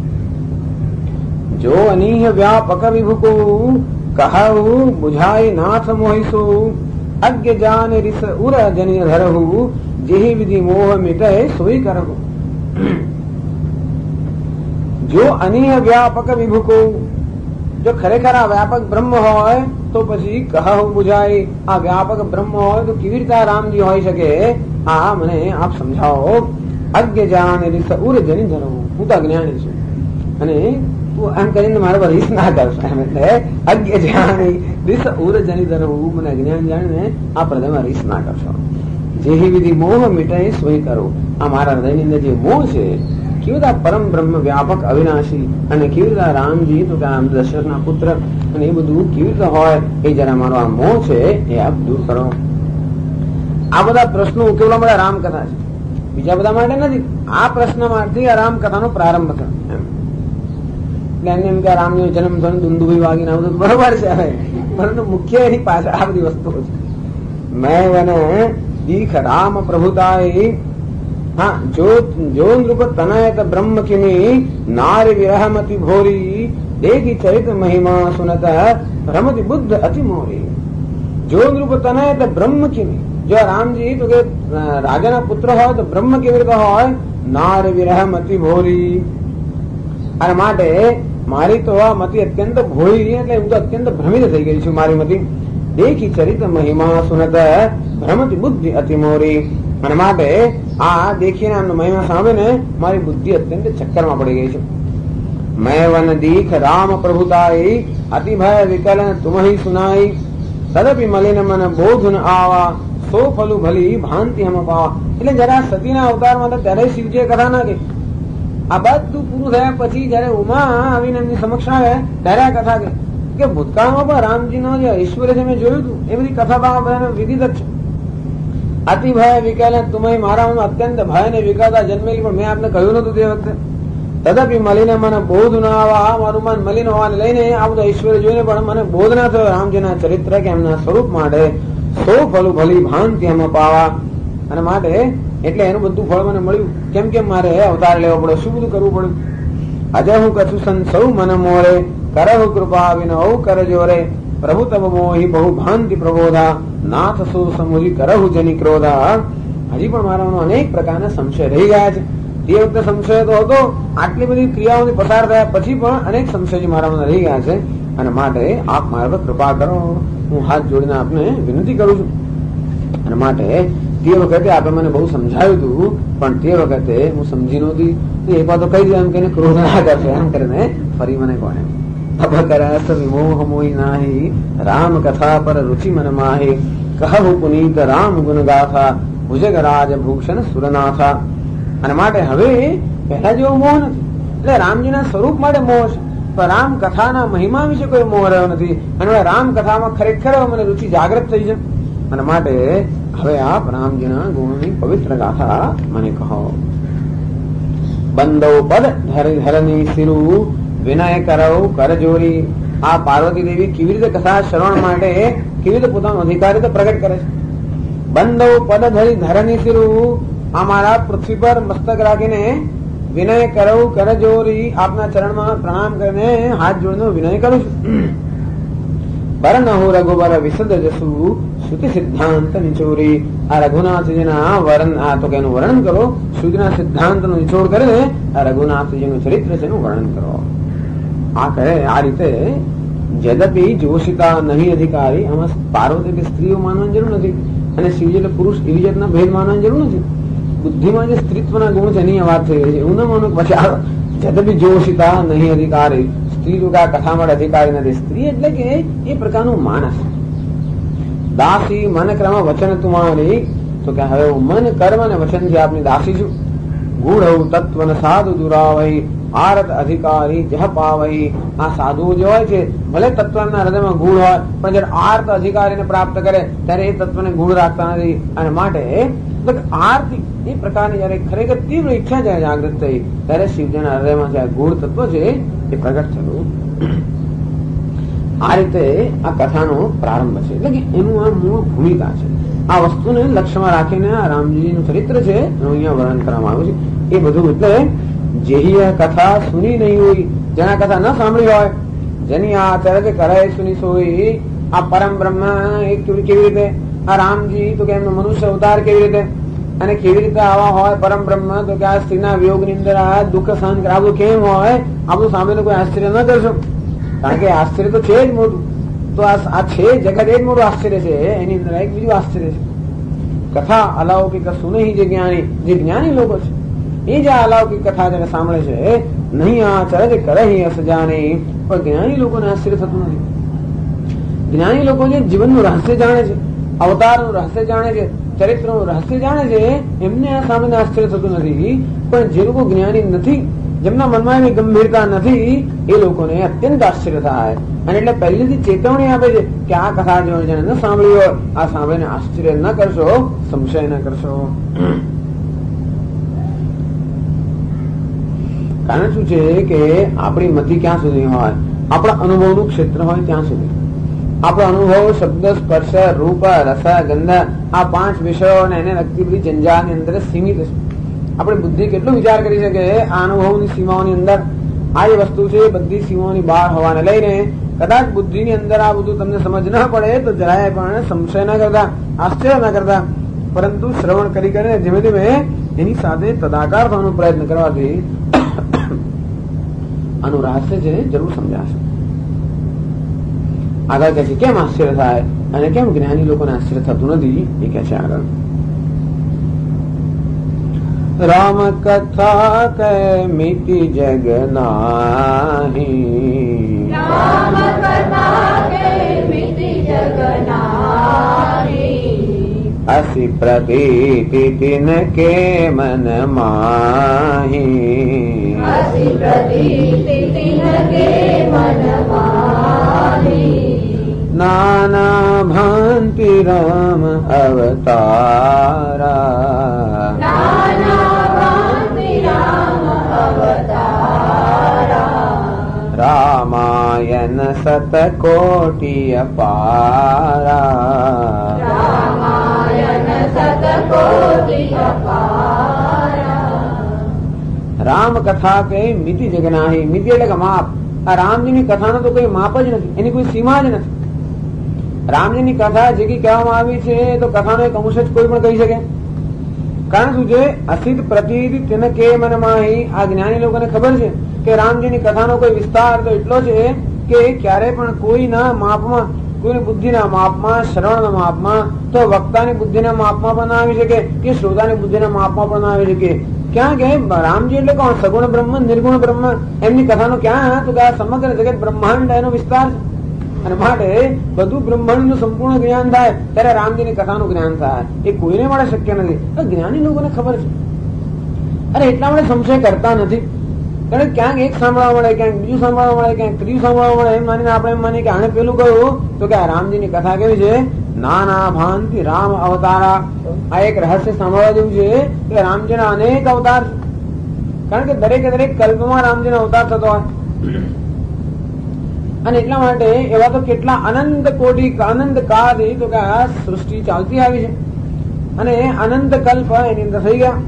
જો અનીહ વ્યાપક વિભુકો કહુ બુઝાય નાથ મોહિસો. અજ્ઞ જાન રિસ ઉર જનિય ધરહુ જેહી વિધિ મોહ મિટે સોઈ કરહુ. જો અનીહ વ્યાપક વિભુકો, જો ખરેખર આ વ્યાપક બ્રહ્મ હોય તો પછી કહુ બુઝાય. આ વ્યાપક બ્રહ્મ હોય તો કેવી રીતે રામજી હોઈ શકે? આ મને આપ સમજાવો. અજ્ઞ જાન રિસ ઉર જનિ ધરહુ, હું તો અજ્ઞાની છું, અને એમ કરીને મારા પર રીસ ના કરશો. એમ એટલે અજ્ઞ જાણી રીસ ઉર જનિ ધરહુ, મને અજ્ઞાન જાણીને આ હૃદયમાં રીસ ના કરશો. જેહી વિધિ મોહ મિટાઈ સોઈ કરો. આ મારા હૃદયની અંદર જે મોહ છે, કેવી રીતે પરમ બ્રહ્મ વ્યાપક અવિનાશી, અને કેવી રીતે રામજી તો કે આમ દશરથના પુત્ર, અને એ બધું કેવી રીતે હોય, એ જરા મારો આ મોહ છે એ આપ દૂર કરો. આ બધા પ્રશ્નો ઉકેલવા માટે રામકથા છે, બીજા બધા માટે નથી. આ પ્રશ્ન માંથી આ રામકથાનો પ્રારંભ થયો. એમ કે રામનો જન્મ થયો, દુંદુભી વાગીને આવું બરોબર છે, હવે પરંતુ મુખ્ય એની પાછળ આ બધી વસ્તુઓ છે. મેં વને દીખ રામ પ્રભુતાય. હા, જો નૃપ તનયત બ્રહ્મ કિમી નારી વિરહમતિ ભોરી દેખી ચરિત મહિમા સુનત રમતિ બુદ્ધ અતિ મોરી. જો નૃપ તનયત બ્રહ્મ કિમી, જો રામજી તો કે રાજાના પુત્ર હોય તો બ્રહ્મ કેવી રીતે હોય? નારી વિરહમતિ ભોરી. અને માટે મારી તો આ મતિ અત્યંત ભોળી, એટલે હું તો અત્યંત ભ્રમિત થઈ ગઈ છું. મારી મતિ દેખી ચરિત મહિમા સુનત ભ્રમતિ બુદ્ધિ અતિ મોરી. અને માટે આ દેખીને આમનો મહિમા સાંભળીને મારી બુદ્ધિ અત્યંત ચક્કરમાં પડી ગઈ છે. મેં વન દીખ રામ પ્રભુતાઈ અતિ ભય વિકલ તુમહી સુનાઈ તદપી મલિન મન બોધ ન આવા સો ફલુ ભલી ભાંતિ હમ પાવા. એટલે જરા સતીના અવતારમાં હતા ત્યારે શિવજીએ કથા ના કહી. આ બધું પૂરું થયા પછી જયારે ઉમા આવીને એમની સમક્ષ આવે ત્યારે આ કથા કે ભૂતકાળમાં પણ રામજીનો જે ઐશ્વર્ય છે મેં જોયું હતું, એ બધી કથા બધાને વિદિત જ છે. અતિ ભય વિકલ તુમે, મારા અત્યંત ભય ને વિકલતા જન્મેલી, પણ મેં આપને કહ્યું નતું તે વખતે. તદપી મલિને મને બોધ ના આવા, મારું મન મલિન હોવાને લઈને આ બધું ઐશ્વર્ય જોઈને પણ મને બોધ ના થયો રામજીના ચરિત્ર કે એમના સ્વરૂપ માટે. સો ફલું ભલી ભાંતિ હમ પાવા. અને માટે એટલે એનું બધું ફળ મને મળ્યું. કેમ કેમ મારે અવતાર લેવો પડે, શું બધું કરવું પડ્યું? અજય હું કછું સંસૌ મન મોરે, કરહુ કૃપા વિનૌ કરજો રે, પ્રભુ તબ મોહી બહુ ભાંતિ પ્રબોધા, નાથ સો સમુજી કરહુ જની ક્રોધા. હજી પણ મારામાં અનેક પ્રકારના સંશય રહી ગયા છે. તે વખતે સંશય તો હતો, આટલી બધી ક્રિયાઓથી પસાર થયા પછી પણ અનેક સંશય મારામાં રહી ગયા છે, અને માટે આપ મારા પર કૃપા કરો, હું હાથ જોડીને આપને વિનંતી કરું છું. અને માટે તે વખતે આપણે મને બહુ સમજાવ્યું હતું, પણ તે વખતે હું સમજી નહોતી. એક વાર તો કહી દીધું એમ કે ક્રોધ ના કરશે, એમ કરીને ફરી મને કોને અભકરસ વિમોહ મોહી નાહી, રામ કથા પર રુચિ મન માહી, કહુ પુનીત રામ ગુણ ગાથા, ભુજગ રાજ ભૂષણ સુરનાથા. અને માટે હવે પહેલા જેવો મોહ નથી. એટલે રામજીના સ્વરૂપ માટે મોહ છે, પણ રામ કથાના મહિમા વિશે કોઈ મોહ રહ્યો નથી. અને રામ કથામાં ખરેખર મને રુચિ જાગૃત થઈ છે. અને માટે હવે આપ રામજીના ગુણની પવિત્ર ગાથા મને કહો. બંદો પદ ધરની સિરુ, વિનય કરવ કરજોરી. આ પાર્વતી દેવી કેવી રીતે કથા શ્રવણ માટે કેવી રીતે પોતાનો અધિકાર પ્રગટ કરે છે. બંદો પદ ધરની સિરુ, આ મારા પૃથ્વી પર મસ્તક રાખીને વિનય કરવ કરજોરી, આપના ચરણમાં પ્રણામ કરીને હાથ જોડીને વિનય કરું છું. વરનહુ રઘુવર વિશદ જસુ, શ્રુતિ સિદ્ધાંત નિચોરી. આ રઘુનાથજીના એનું વર્ણન કરો. શ્રુતિના સિદ્ધાંત નો નિચોડ કરીને આ રઘુનાથજીનું ચરિત્ર છે એનું વર્ણન કરો. આ કહે આ રીતે જદપી જોશિતા નહીં અધિકારી. આમાં પાર્વતી કે સ્ત્રીઓ માનવાની જરૂર નથી, અને શિવજી એટલે પુરુષ એવી જાતના ભેદ માનવાની જરૂર નથી. બુદ્ધિમાં જે સ્ત્રીત્વના ગુણ છે એની વાત થઈ રહી છે, એવું ના માનો. પછી જદપી જોશિતા નહીં અધિકારી, સ્ત્રી લોકો આ કથા માટે અધિકારી નથી. સ્ત્રી એટલે કે એ પ્રકારનું માણસ. દાસી મન ક્રમ વચન તુમારી, તો કે હવે હું મન કર્મ અને વચનથી આપની દાસી છું. ગૂઢ તત્વ સાધુ દુરાવહી, આરત અધિકારી જહ પાવહી. આ સાધુઓ જે હોય છે ભલે તત્વના હૃદયમાં ગુણ હોય, પણ જયારે આર્ત અધિકારીને પ્રાપ્ત કરે ત્યારે એ તત્વને ગુણ રાખતા નથી. અને માટે આરતી એ પ્રકારની જયારે ખરેખર તીવ્ર ઈચ્છા જયારે જાગૃત થઈ ત્યારે શિવજીના હૃદયમાં જે ગુણ તત્વ છે એ પ્રગટ થયું. આ રીતે આ કથાનો પ્રારંભ છે, એટલે કે એનું આ મૂળ ભૂમિકા છે. આ વસ્તુને લક્ષ્યમાં રાખીને આ રામજીનું ચરિત્ર છે એનું અહીંયા વર્ણન કરવામાં આવ્યું છે. એ બધું એટલે જેહી કથા સુની નહીં હોય, જેના કથા ન સાંભળી હોય, જેની આ ચરજ કરે સુની સોઈ. આ પરમ બ્રહ્મ કેવી રીતે, આ રામજી તો કે એમનો મનુષ્ય અવતાર કેવી રીતે, અને કેવી રીતે આવા હોય પરમ બ્રહ્મ, તો કે આ સ્ત્રીના વિયોગ ની અંદર આ દુઃખ સહન કરે, આ બધું કેમ હોય, આ બધું સાંભળીને કોઈ આશ્ચર્ય ન કરશો. કારણ કે આશ્ચર્ય તો છે જ મોટું. તો આ છે જગત એ જ મોટું આશ્ચર્ય છે. એની અંદર એક બીજું આશ્ચર્ય છે. કથા અલૌકિક સુને જે જ્ઞાની લોકો છે એ જે અલૌકિક કથા જયારે સાંભળે છે, નહીં આ ચરજ કરે અસજાની. પણ જ્ઞાની લોકોને આશ્ચર્ય થતું નથી. જ્ઞાની લોકો જે જીવનનું રહસ્ય જાણે છે, અવતારનું રહસ્ય જાણે છે, ચરિત્રનું રહસ્ય જાણે છે, એમને આ સામે આશ્ચર્ય થતું નથી. પણ જે લોકો જ્ઞાની નથી, જેમના મનમાં એની ગંભીરતા નથી, એ લોકોને અત્યંત આશ્ચર્ય થાય. અને એટલે પહેલેથી ચેતવણી આપે છે કે આ કથા જો જેને ન સાંભળી હોય, આ સાંભળીને આશ્ચર્ય ન કરશો, સંશય ન કરશો. કારણ શું છે કે આપણી મતિ ક્યાં સુધી હોય, આપણા અનુભવનું ક્ષેત્ર હોય ત્યાં સુધી. આપણો અનુભવ શબ્દ, સ્પર્શ, રૂપ, રસ, ગંધ, આ 5 વિષયો અને એને લગતી બધી જંજાળની અંદર સીમિત છે. આપણી બુદ્ધિ કેટલો વિચાર કરી શકે આ અનુભવની સીમાઓની અંદર. આ જે વસ્તુ છે બધી સીમાઓની બહાર હોવાને લઈને કદાચ બુદ્ધિની અંદર આ બધું તમને સમજ ન પડે તો જરાય પણ સંશય ન કરતા, આશ્ચર્ય ન કરતા, પરંતુ શ્રવણ કરી કરીને ધીમે ધીમે એની સાથે તદાકાર થવાનો પ્રયત્ન કરવાથી આનું રહસ્ય છે જરૂર સમજાશે. આગળ કહે છે કેમ આશ્ચર્ય થાય અને કેમ જ્ઞાની લોકોને આશ્ચર્ય થતું નથી, એ કહે છે આગળ. રામ કથા કે મિતિ જગ નાહી, રામ કથા કે મિતિ જગ નાહી. અસી પ્રતીતિ તિન કે મન માહી, અસી પ્રતીતિ તિન કે મન માહી. નાના ભાંતિ રામ અવતારા, નાના ભાંતિ રામ અવતારા. રામાયણ સતકોટિ અપારા, રામાયણ સતકોટિ અપારા. રામ કથા કે મિતિ જગનાહી. મિતિ એટલે કે માપ. આ રામજીની કથાનો તો કોઈ માપ જ નથી, એની કોઈ સીમા જ નથી. રામજીની કથા જે કહેવામાં આવી છે તો કથાનો એક અંશ જ કોઈ પણ કહી શકે. કારણ શું છે? અસિત પ્રતીત તેને કે મને માહી. આ જ્ઞાની લોકોને ખબર છે કે રામજીની કથાનો કોઈ વિસ્તાર તો એટલો છે કે ક્યારે પણ કોઈના માપમાં, કોઈની બુદ્ધિના માપમાં, શ્રવણના માપમાં, તો વક્તાની બુદ્ધિના માપમાં પણ ના આવી શકે કે શ્રોતાની બુદ્ધિના માપમાં પણ ના આવી શકે. ક્યાં કે રામજી એટલે કોણ? સગુણ બ્રહ્મ, નિર્ગુણ બ્રહ્મ. એમની કથાનો ક્યાં? તો કે આ સમગ્ર જગત બ્રહ્માંડ એનો વિસ્તાર છે. અને માટે બધું બ્રહ્માંડનું સંપૂર્ણ જ્ઞાન થાય ત્યારે રામજીની કથાનું જ્ઞાન થાય. એ કોઈને માટે શક્ય નથી. જ્ઞાની લોકોને ખબર છે. અરે એટલા માટે સંશય કરતા નથી. કારણ ક્યાંક એક સાંભળવા મળે, ક્યાંક બીજું સાંભળવા મળે, ક્યાંક ત્રીજું સાંભળવા મળે. એમ માનીને આપણે એમ માનીએ કે આને પેલું કહ્યું તો કે આ રામજીની કથા કેવી છે? નાના ભાંતિ રામ અવતારા. આ એક રહસ્ય સાંભળવા જેવું છે કે રામજીના અનેક અવતાર છે. કારણ કે દરેક કલ્પમાં રામજીનો અવતાર થતો હોય. અને એટલા માટે એવા તો કેટલા અનંત કોટી અનંત કાળથી તો કે આ સૃષ્ટિ ચાલતી આવી છે. અને અનંત કલ્પ એની અંદર થઈ ગયા.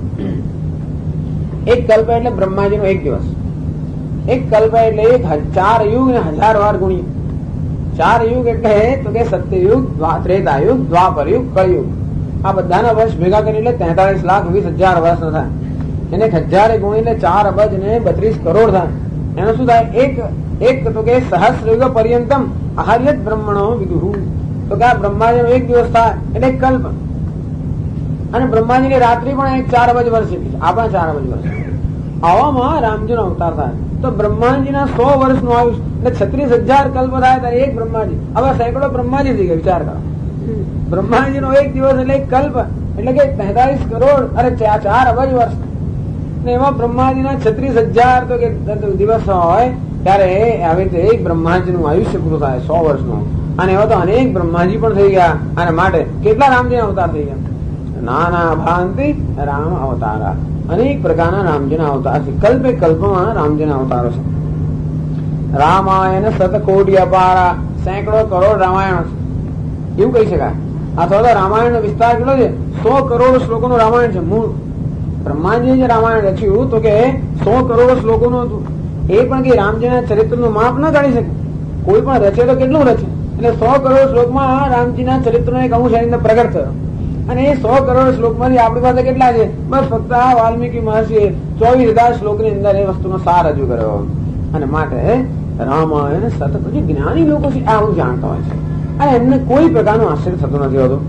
એક કલ્પ એટલે બ્રહ્માજીનો એક દિવસ. એક કલ્પ એટલે 4 યુગ ને 1000 વાર ગુણ્યું. 4 યુગ એટલે તો કે સત્યયુગ, ત્રેતાયુગ, દ્વાપર યુગ, કળયુગ. આ બધાના વર્ષ ભેગા કરી એટલે 43,20,000 વર્ષ થાય. એને 1000 ગુણી એટલે 4 અબજ ને 32 કરોડ થાય. એનું શું થાય? એક તો કે સહસ્રયુગ પર્યંતમ આહાર્યત બ્રહ્મણો વિદુહુ. તો કે આ બ્રહ્માજીનો એક દિવસ થાય એટલે એક કલ્પ. અને બ્રહ્માજીની રાત્રિ પણ 4 અબજ વર્ષ છે. આપણા 4 અબજ વર્ષ. આવામાં રામજીનો અવતાર થાય તો બ્રહ્માજીના 100 વર્ષનું આયુષ એટલે 36,000 કલ્પ થાય ત્યારે એક બ્રહ્માજી. હવે સેંકડો બ્રહ્માજી થઈ ગયા. વિચાર કરો, બ્રહ્માજીનો એક દિવસ એટલે એક કલ્પ એટલે કે 43 કરોડ અરે 4 અબજ વર્ષ. એમાં બ્રહ્માજીના 36,000 તો કે દિવસ હોય ત્યારે આવી રીતે એક બ્રહ્માજીનું આયુષ્ય પૂરું થાય 100 વર્ષનું. અને એવા તો અનેક બ્રહ્માજી પણ થઈ ગયા. અને માટે કેટલા રામજીના અવતાર થઈ ગયા? નાના ભાંતિ રામ અવતારા. અનેક પ્રકારના રામજીના અવતાર છે. કલ્પે કલ્પમાં રામજીના અવતારો છે. રામાયણ શતકોટિ અપારા. સેંકડો કરોડ રામાયણ છે એવું કહી શકાય. અથવા તો રામાયણનો વિસ્તાર કેટલો છે? 100 કરોડ શ્લોકોનું રામાયણ છે. મૂળ બ્રહ્માજીએ જે રામાયણ રચ્યું તો કે 100 કરોડ શ્લોકોનું હતું. એ પણ કે રામજીના ચરિત્રનું માપ ન કાઢી શકે. કોઈ પણ રચે તો કેટલું રચે? એટલે 100 કરોડ શ્લોકમાં રામજીના ચરિત્રનો એક અંશ એની અંદર પ્રગટ થયો. અને એ 100 કરોડ શ્લોકમાંથી આપણી પાસે કેટલા છે? બસ ફક્ત આ વાલ્મીકી મહર્ષિએ 24,000 શ્લોકની અંદર એ વસ્તુનો સાર રજૂ કર્યો. અને માટે રામાયણ સતત જે જ્ઞાની લોકો છે આવું જાણતા હોય છે. અને એમને કોઈ પ્રકારનું આશ્ચર્ય થતું નથી હોતું.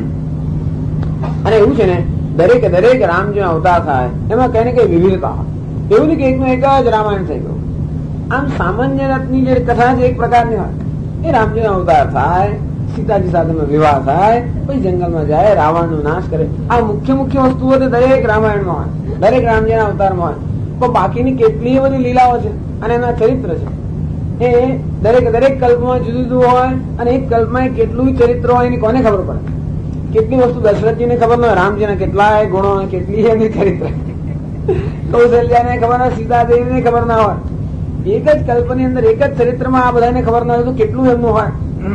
અને એવું છે ને, દરેક રામજીનો અવતાર થાય એમાં કઈ ને કઈ વિવિધતા હોય. એવું નહીં કે એકનું એક જ રામાયણ થઈ ગયું. આમ સામાન્ય રથની જે કથા છે એક પ્રકારની હોય. એ રામજીનો અવતાર થાય, સીતાજી સાથે વિવાહ થાય, પછી જંગલમાં જાય, રાવણનો નાશ કરે. આ મુખ્ય વસ્તુઓ દરેક રામાયણમાં હોય, દરેક રામજીના અવતારમાં હોય. પણ બાકીની કેટલી બધી લીલાઓ છે અને એના ચરિત્ર છે એ દરેક કલ્પમાં જુદું જુદું હોય. અને એક કલ્પમાં કેટલું ચરિત્ર હોય એની કોને ખબર પડે? કેટલી વસ્તુ દશરથજીને ખબર ન હોય, રામજીના કેટલાય ગુણો, કેટલી એમની ચરિત્ર. કૌશલ્યાને ખબર હોય, સીતાદેવીને ખબર ના હોય. એક જ કલ્પની અંદર એક જ ચરિત્રમાં આ બધાને ખબર ના હોય તો કેટલું એમનું હોય.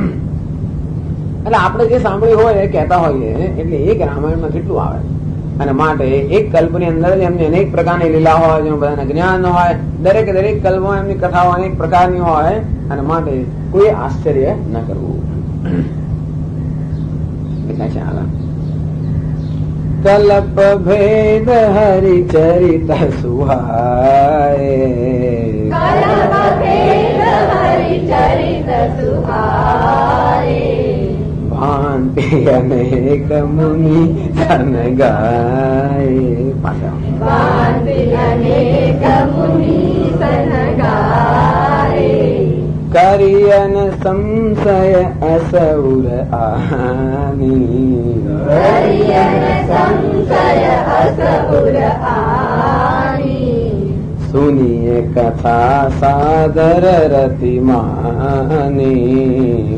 એટલે આપણે જે સાંભળ્યું હોય એ કહેતા હોઈએ એટલે એક રામાયણમાં કેટલું આવે. અને માટે એક કલ્પની અંદર જ એમની અનેક પ્રકારની લીલા હોય, જેમાં બધાને જ્ઞાન હોય. દરેક કલ્પમાં એમની કથાઓ અનેક પ્રકારની હોય. અને માટે કોઈ આશ્ચર્ય ન કરવું. કલ્પ ભેદ હરિચરિત સુહાય. ભાંતિ અનેક મુનિ સન ગાય. કરિયન સંશય અસૌર આની. સુનિય કથા સાદર રતિમાની.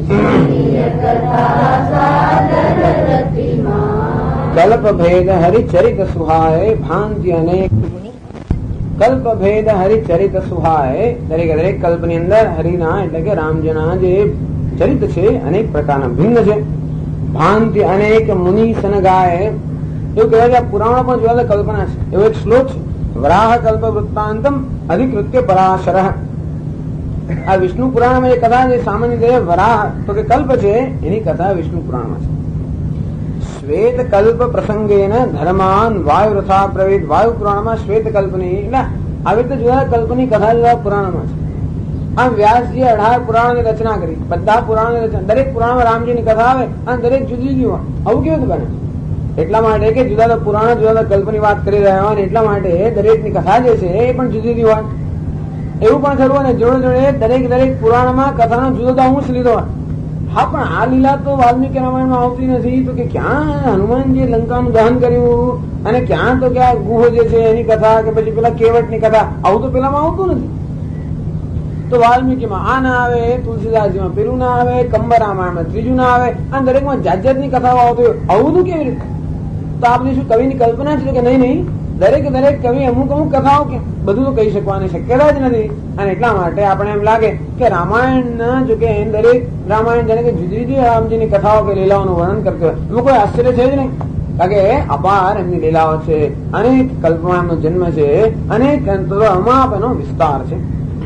કલ્પ ભેદ હરિચરિત સુહાય. ભાંતિ અનેક કલ્પ ભેદ હરિચરિત સુહાય. દરેક કલ્પની અંદર હરિના એટલે કે રામજીના જે ચરિત છે અનેક પ્રકારના ભિન્ન છે. ભાંતિ અનેક મુનિ સન ગાય. એવું કહેવાય કે પુરાણો પણ જોવા કલ્પના છે. એવો એક શ્લોક છે, વરાહ કલ્પ વૃત્તાંતમ અધિકૃત્ય પરાશર. આ વિષ્ણુ પુરાણમાં એ કથા જે સામાન્ય રીતે વરાહ તો કે કલ્પ છે, એની કથા વિષ્ણુ પુરાણમાં છે. શ્વેત કલ્પ પ્રસંગેન ધર્માન વાયુ રથા પ્રવેદ. વાયુ પુરાણમાં શ્વેત કલ્પની એટલે આવી રીતે જુદા કલ્પની કથા જુદા પુરાણમાં છે. આમ વ્યાસજી 18 પુરાણોની રચના કરી. બધા પુરાણોની રચના, દરેક પુરાણમાં રામજીની કથા આવે અને દરેક જુદી જુદી હોય. આવું કેવું બને? એટલા માટે કે જુદા પુરાણો જુદા કલ્પની વાત કરી રહ્યા હોય, એટલા માટે દરેકની કથા જે છે એ પણ જુદી જુદી હોય. એવું પણ ખરું ને જોડે જોડે દરેક પુરાણમાં કથાનો જુદો અંશ લીધો હોય. હા, પણ આ લીલા તો વાલ્મીકી રામાયણમાં આવતી નથી. તો કે ક્યાં હનુમાનજી લંકાનું દહન કર્યું અને ક્યાં તો ક્યાં ગુહ જે છે એની કથા કે પછી પેલા કેવટની કથા, આવું તો પેલામાં આવતું નથી. તો વાલ્મીકીમાં આ ના આવે, તુલસીદાસજીમાં પેલું ના આવે, કંબર રામાયણમાં ત્રીજું ના આવે, અને દરેકમાં જાત જાતની કથાઓ આવતી હોય. આવું બધું કેવી રીતે? તો આ બધી શું કવિની કલ્પના છે કે નહીં? દરેક કવિ અમુક કથાઓ કે બધું તો કહી શકવાની શક્યતા જ નથી. અને એટલા માટે આપણે એમ લાગે કે રામાયણ જો કે દરેક રામાયણ જાણે કે જુદી જુદી રામજીની કથાઓ કે લીલાઓનું વર્ણન કરતો હોય, એમાં કોઈ આશ્ચર્ય છે જ નહીં. કારણ કે અપાર એમની લીલાઓ છે, અનેક કલ્પમાં એમનો જન્મ છે, અનેક અમાપ એનો વિસ્તાર છે.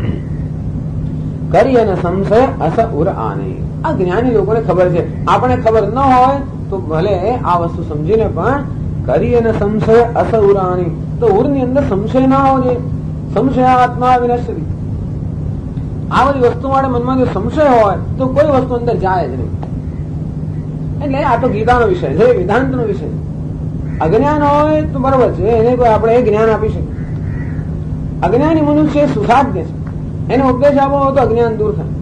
કરી અને સંશય અસ ઉર આને. આ જ્ઞાની લોકોને ખબર છે. આપણે ખબર ન હોય તો ભલે આ વસ્તુ સમજીને પણ કરી અને સંશય અસ ઉરાની, તો ઉરની અંદર સંશય ના હોવો જોઈએ. સંશય આત્મા વિનશ્યતિ. આ બધી વસ્તુ માટે મનમાં જો સંશય હોય તો કોઈ વસ્તુ અંદર જાય જ નહીં. એટલે આ તો ગીતાનો વિષય છે, વેદાંતનો વિષય. અજ્ઞાન હોય તો બરોબર છે, એને કોઈ આપણે જ્ઞાન આપી શકીએ. અજ્ઞાની મનુષ્ય સુસાધ્ય છે, એનો ઉપદેશ આપવો હોય તો અજ્ઞાન દૂર થાય.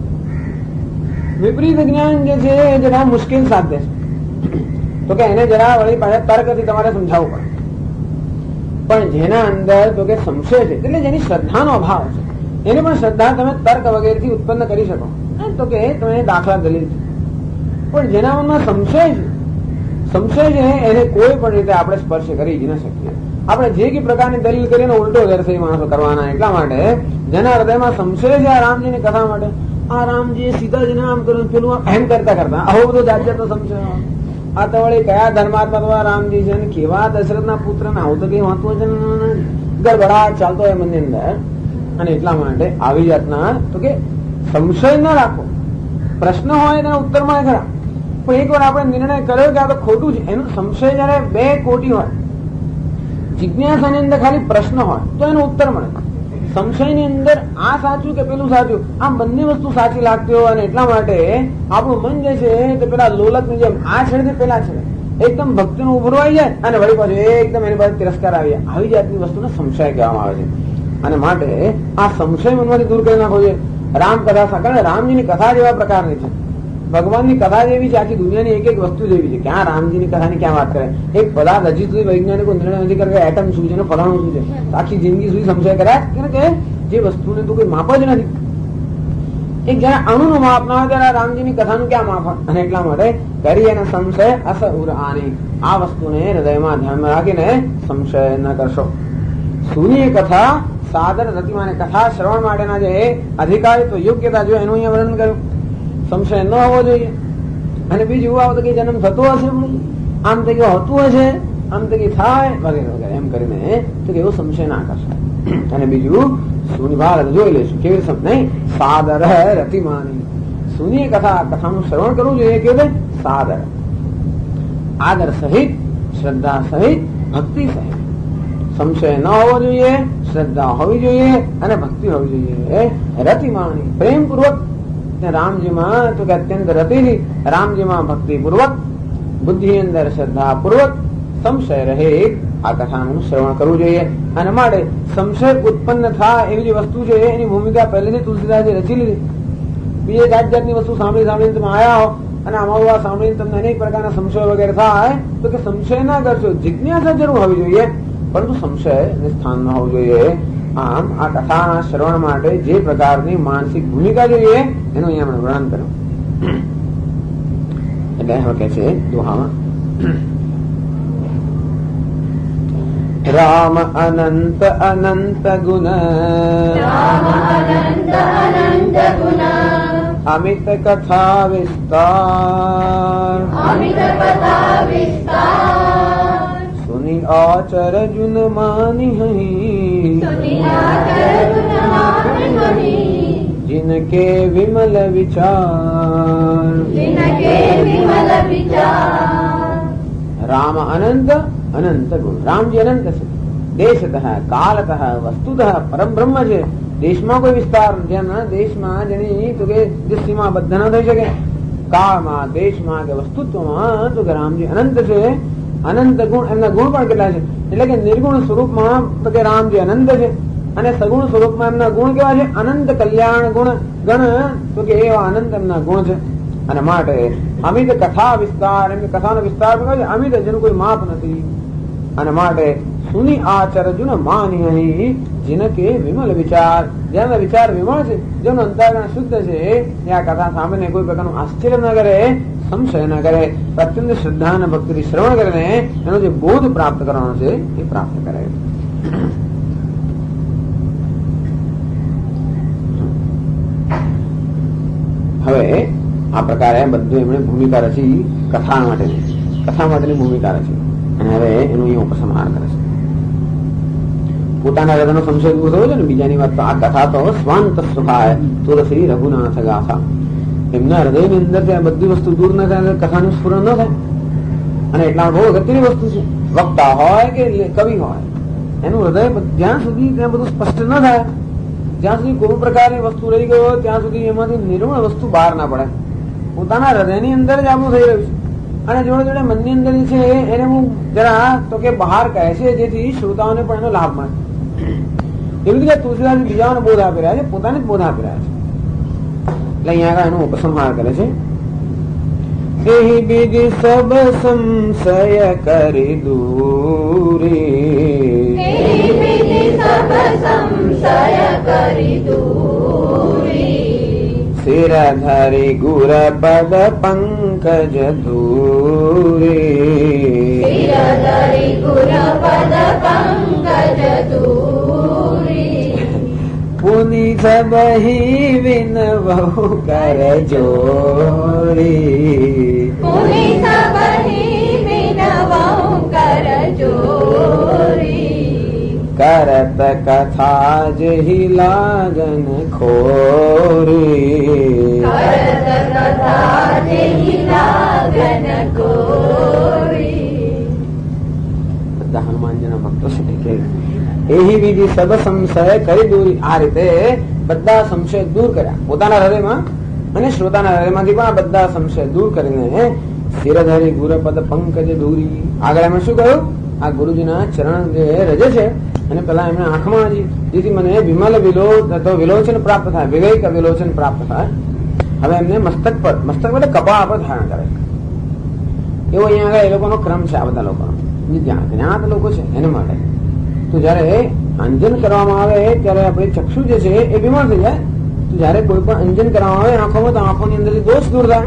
વિપરીત જ્ઞાન જે છે એ જરા મુશ્કેલ સાધ્ય છે. તો કે એને જરા વળી પાછા તર્કથી તમારે સમજાવવું પડે. પણ જેના અંદર તો કે સંશય છે, એટલે જેની શ્રદ્ધાનો અભાવ છે, એને પણ શ્રદ્ધા તમે તર્ક વગેરેથી ઉત્પન્ન કરી શકો. તો કે તમે દાખલા દલીલ છે. પણ જેના મનમાં સંશય છે એને કોઈ પણ રીતે આપણે સ્પર્શ કરી જ ન શકીએ. આપણે જે કે પ્રકારની દલીલ કરીને ઉલટો જરસે માણસો કરવાના. એટલા માટે જેના હૃદયમાં સંશય છે આ રામજીની કથા માટે, આ રામજીએ સીતાજીને આમ કર્યું પેલું એમ કરતા આવો બધો જાત જાતનો સંશય. આ તો વળી કયા ધર્માત્મા તો રામજી છે, કેવા દશરથના પુત્ર ને આવું તો કઈ વાંચવું છે, ગડબડાટ ચાલતો હોય મનની અંદર. અને એટલા માટે આવી જાતના તો કે સંશય ન રાખો. પ્રશ્ન હોય તેના ઉત્તર મળે ખરા, પણ એક વાર આપણે નિર્ણય કર્યો કે આ તો ખોટું છે, એનો સંશય જયારે 2 કોટી હોય, જિજ્ઞાસાની અંદર ખાલી પ્રશ્ન હોય તો એનો ઉત્તર મળે. સંશયની અંદર આ સાચું કે પેલું સાચું, આમ બંને વસ્તુ સાચી લાગતી હોય. અને એટલા માટે આપણું મન જે છે તે પેલા લોલકની જેમ આ છેડે પેલા છેડે એકદમ ભક્તિનું ઉભરવાઈ જાય અને વળી પાછું એકદમ એની પાસે તિરસ્કાર આવી જાય. આવી જાતની વસ્તુને સંશય કહેવામાં આવે છે. અને માટે આ સંશય મનમાંથી દૂર કરી નાખવો જોઈએ. રામ કથા, કારણ રામજીની કથા જેવા પ્રકારની છે, ભગવાનની કથા જેવી છે, આખી દુનિયાની એક વસ્તુ જેવી છે. ક્યાં રામજીની કથાની ક્યાં વાત કરે? એક પદાર્થ હજી સુધી વૈજ્ઞાનિકો નિર્ણય નથી કરે એટમ શું છે, ફલાણું શું છે. આખી જિંદગી સુધી સંશય કર્યા કે જે વસ્તુને તો કોઈ માપ જ નથી. એક જયારે અણુનું માપ ના હોય ત્યારે રામજીની કથાનું ક્યાં માપ હોય? અને એટલા માટે કરી અને સંશય અસ ઉર આની, આ વસ્તુને હૃદયમાં ધ્યાનમાં રાખીને સંશય ન કરશો. સૂની કથા સાદર રતિમાને કથા શ્રવણ માટેના જે અધિકારી તો યોગ્યતા જો એનું અહીંયા વર્ણન કર્યું. સંશય ન હોવો જોઈએ. અને બીજું આવું તો કઈ જન્મ થતો હશે, આમ તો કેવું હોતું હશે, આમ તો કઈ થાય વગેરે વગેરે એમ કરીને તો એવો સંશય ના કરશે. અને બીજું સુની વાત જોઈ લઈશું કેવી સમજ નહીં. સાદર રતિમાની સુની કથાનું શ્રવણ કરવું જોઈએ. કેવું સાદર, આદર સહિત, શ્રદ્ધા સહિત, ભક્તિ સહિત. સંશય ન હોવો જોઈએ, શ્રદ્ધા હોવી જોઈએ અને ભક્તિ હોવી જોઈએ. રતિમાની પ્રેમપૂર્વક રામજીમાં તો કે અત્યંત રતિથી રામજીમાં ભક્તિ પૂર્વક, બુદ્ધિ અંદર શ્રદ્ધા પૂર્વક, સંશય રહે આ કથાનું શ્રવણ કરવું જોઈએ. અને માટે સંશય ઉત્પન્ન થાય એવી જે વસ્તુ છે એની ભૂમિકા પહેલેથી તુલસીદાસે રચી લીધી. બીજે જાત જાતની વસ્તુ સાંભળીને તમે આયા હો અને આમાં સાંભળીને તમને અનેક પ્રકારના સંશય વગેરે થાય તો કે સંશય ના કરશો. જિજ્ઞાસા જરૂર હોવી જોઈએ, પરંતુ સંશય સ્થાન ન હોવું જોઈએ. આમ આ કથાના શ્રવણ માટે જે પ્રકારની માનસિક ભૂમિકા જોઈએ એનું અહીંયા વર્ણન કર્યું. એટલે હવે કે છે દોહામાં, રામ અનંત અનંત ગુણ अमित कथा विस्तार अमित कथा विस्तार सुनी आचर जुन मानि हहीं सुनी आचर जुन मानि हहीं जिनके विमल विचार जिनके विमल विचार। राम अनंत अनंत गुण राम जी अनंत છે દેશતઃ કાલતઃ વસ્તુતઃ પરમ બ્રહ્મ છે દેશમાં કોઈ વિસ્તાર નથી એમના દેશમાં જેની તો કે જે સીમાબદ્ધ ન થઈ શકે કાળમાં દેશમાં કે વસ્તુત્વમાં તો કે રામજી અનંત છે અનંત ગુણ એમના ગુણ પણ કેટલા છે એટલે કે નિર્ગુણ સ્વરૂપમાં તો કે રામજી અનંત છે અને સગુણ સ્વરૂપમાં એમના ગુણ કેવા છે અનંત કલ્યાણ ગુણ ગણ તો કે એવા અનંત એમના ગુણ છે અને માટે અમિત કથા વિસ્તાર એમની કથાનો વિસ્તાર છે અમિત જેનું કોઈ માપ નથી અને માટે સુની આચર જુન માની અહીં जिनके विमल विचार જેના વિચાર વિમળ છે જેનું અંતઃકરણ શુદ્ધ છે એ આ કથા સાંભળીને કોઈ પ્રકારનું આશ્ચર્ય ન કરે સંશય ન કરે અત્યંત શ્રદ્ધા અને ભક્તિથી શ્રવણ કરીને એનો જે બોધ પ્રાપ્ત કરવાનો છે એ પ્રાપ્ત કરે. હવે આ પ્રકારે બધું એમણે ભૂમિકા રચી કથા માટેની ભૂમિકા રચી અને હવે એનું અહીંયા ઉપસંહાર કરે છે. પોતાના હૃદયનો સંશય દૂર થયો છે ને બીજાની વાત તો આ કથા તો સ્વાંત સુખાય તુલસી રઘુનાથ ગાથા એમના હૃદયની અંદર આ બધી વસ્તુ દૂર ન થાય કથાનું સ્ફુરણ ન થાય અને એટલા બહુ અગત્યની વસ્તુ છે. વક્તા હોય કે કવિ હોય એનું હૃદય જ્યાં સુધી ત્યાં બધું સ્પષ્ટ ન થાય જ્યાં સુધી કોઈ પ્રકારની વસ્તુ રહી ગયો ત્યાં સુધી એમાંથી નિર્મળ વસ્તુ બહાર ના પડે. પોતાના હૃદયની અંદર જ આવું થઈ રહ્યું છે અને જોડે જોડે મનની અંદર છે એને હું જરા તો કે બહાર કહે છે જેથી શ્રોતાઓને પણ એનો લાભ મળે. એવી રીતે તુલસીદાસ બીજાઓને બોધ આપી રહ્યા છે પોતાને જ બોધ આપી રહ્યા છે એટલે અહીંયા આગળ એનો ઉપસંહાર કરે છે. એહી બીજ સબ સંશય કરી દૂરી એહી બીજ સબ સંશય કરી દૂરી શિર ધરી ગુર પદ પંકજ ધૂરી શિર ધરી ગુર પદ પંકજ ધૂરી પુનિ સબહી વિનવહુ કર જોરી પુનિ સબહી વિનવહુ કર જોરી કરત કથા જહી લાગન ખોરી કરત કથા જેહી લાગન કોરી. બધા હનુમાનજીના ભક્તો છે કે એહી વિધિ સબ સંશય કરી દૂરી આ રીતે બધા સંશય દૂર કર્યા પોતાના હૃદયમાં અને શ્રોતાના હૃદયમાંથી પણ આ બધા સંશય દૂર કરીને શિરધારી ગુરપદ પંકજ દૂરી આગળ એમણે શું કહ્યું આ ગુરુજીના ચરણ જે રજે છે અને પેલા એમને આંખમાં જેથી મને વિમલ વિલોચન પ્રાપ્ત થાય વિવેક વિલોચન પ્રાપ્ત થાય. હવે એમને મસ્તક પર એટલે કપાળ પર ધારણ કરે એવો અહીંયા આગળ એ લોકોનો ક્રમ છે. આ બધા લોકોનો જ્ઞાત લોકો છે એના માટે તો જયારે અંજન કરવામાં આવે ત્યારે આપણે ચક્ષુ જે છે એ બીમાર થઈ જાય. તો જયારે કોઈ પણ અંજન કરવામાં આવે આંખોમાં તો આંખોની અંદર દોષ દૂર થાય.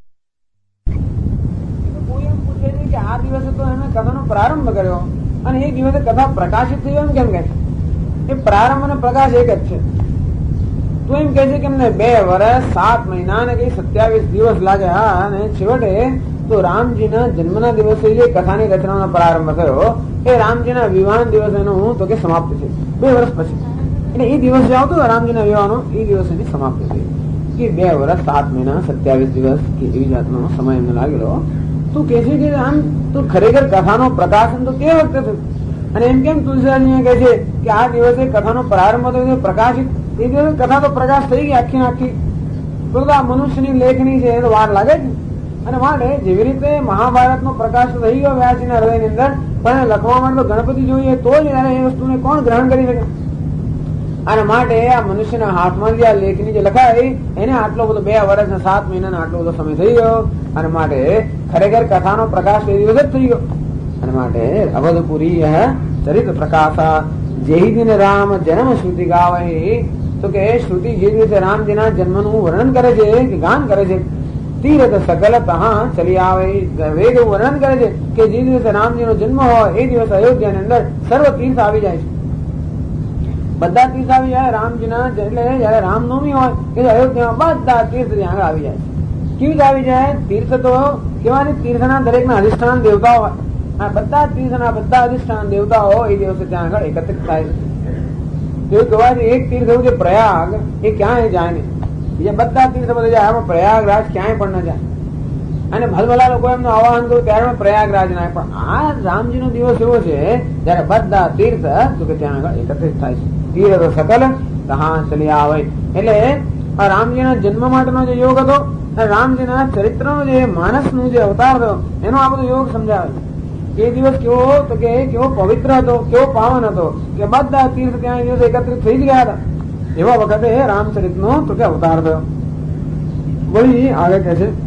કોઈ એમ પૂછે છે કે આ દિવસે તો એમણે કથાનો પ્રારંભ કર્યો અને એ દિવસે કથા પ્રકાશિત થઈ એમ કેમ કે એ પ્રારંભ અને પ્રકાશ એક જ છે. તો એમ કે છે કે એમને 2 વર્ષ 7 મહિના ને કઈ 27 દિવસ લાગ્યા અને છેવટે તો રામજીના જન્મના દિવસે જે કથાની રચનાનો પ્રારંભ થયો એ રામજીના વિવાહ દિવસ એનું તો કે સમાપ્ત છે 2 વર્ષ પછી. એટલે એ દિવસ જે આવતો રામજીના વિવાહનો એ દિવસની સમાપ્તિ થઈ કે 2 વર્ષ 7 મહિના 27 દિવસ કે એવી જાતનો સમય એમને લાગેલો. તો કે છે કે આમ તો ખરેખર કથાનો પ્રકાશન તો કે વખતે થયું અને એમ કેમ તુલસીદાસ કહે છે કે આ દિવસે કથાનો પ્રારંભ થયો પ્રકાશિત એ દિવસે કથા તો પ્રકાશ થઈ ગઈ આખી આખી. તો આ મનુષ્યની લેખની છે એ તો વાર લાગે છે અને માટે જેવી રીતે મહાભારતનો પ્રકાશ થઈ ગયો વ્યાસજીના હૃદયની અંદર પણ લખવા માટે તો ગણપતિ જોઈએ તો જ એ વસ્તુને કોણ ગ્રહણ કરી શકે. અને માટે આ મનુષ્યના હાથમાં જે આ લેખની જે લખાય એને આટલો બધો 2 વર્ષ ને 7 મહિનાનો આટલો બધો સમય થઈ ગયો અને માટે ખરેખર કથાનો પ્રકાશ એ દિવસે જ થઈ ગયો. અને માટે અવધપુરી ચરિત્ર પ્રકાશા જેહી દિન રામ જન્મ શ્રુતિ ગાવે તો કે શ્રુતિ જે દિવસે રામજીના જન્મનું વર્ણન કરે છે કે ગાન કરે છે તીરથ સકલ તહા ચલી આવે વેગ વર્ણન કરે છે કે જે દિવસે રામજીનો જન્મ હોય એ દિવસે અયોધ્યાની અંદર સર્વ તીર્થ આવી જાય છે. બધા તીર્થ આવી જાય રામજીના. એટલે જયારે રામનવમી હોય કે અયોધ્યામાં બધા તીર્થ ત્યાં આગળ આવી જાય. કેવી રીતે આવી જાય? તીર્થ તો કેવાની? તીર્થના દરેકના અધિષ્ઠાન દેવતાઓ હોય. આ બધા તીર્થના બધા અધિષ્ઠાન દેવતાઓ એ દિવસે ત્યાં આગળ એકત્રિત થાય છે. એવું કહેવાય છે એક તીર્થ એવું છે પ્રયાગ, એ ક્યાંય જાય નહીં. બીજા બધા તીર્થ બધા જાય, આમાં પ્રયાગરાજ ક્યાંય પણ ન જાય. અને ભલભલા લોકો એમનું આવાહન કર્યું ત્યારે પ્રયાગરાજ ના. પણ આ રામજીનો દિવસ એવો છે જયારે બધા તીર્થ તો કે ત્યાં આગળ એકત્રિત થાય છે. તીર્થ સકલ તહાં ચલી આવે. એટલે આ રામજીના જન્મ માટેનો જે યોગ હતો, રામજીના ચરિત્રનો જે માનસનું જે અવતાર હતો, એનો આ બધો યોગ સમજાવે છે. એ દિવસ કેવો તો કે કેવો પવિત્ર હતો, કેવો પાવન હતો કે બધા તીર્થ ત્યાં દિવસ એકત્રિત થઈ જ ગયા હતા. એવા વખતે રામચરિતનો તો કે અવતાર થયો. વળી આગળ કહે છે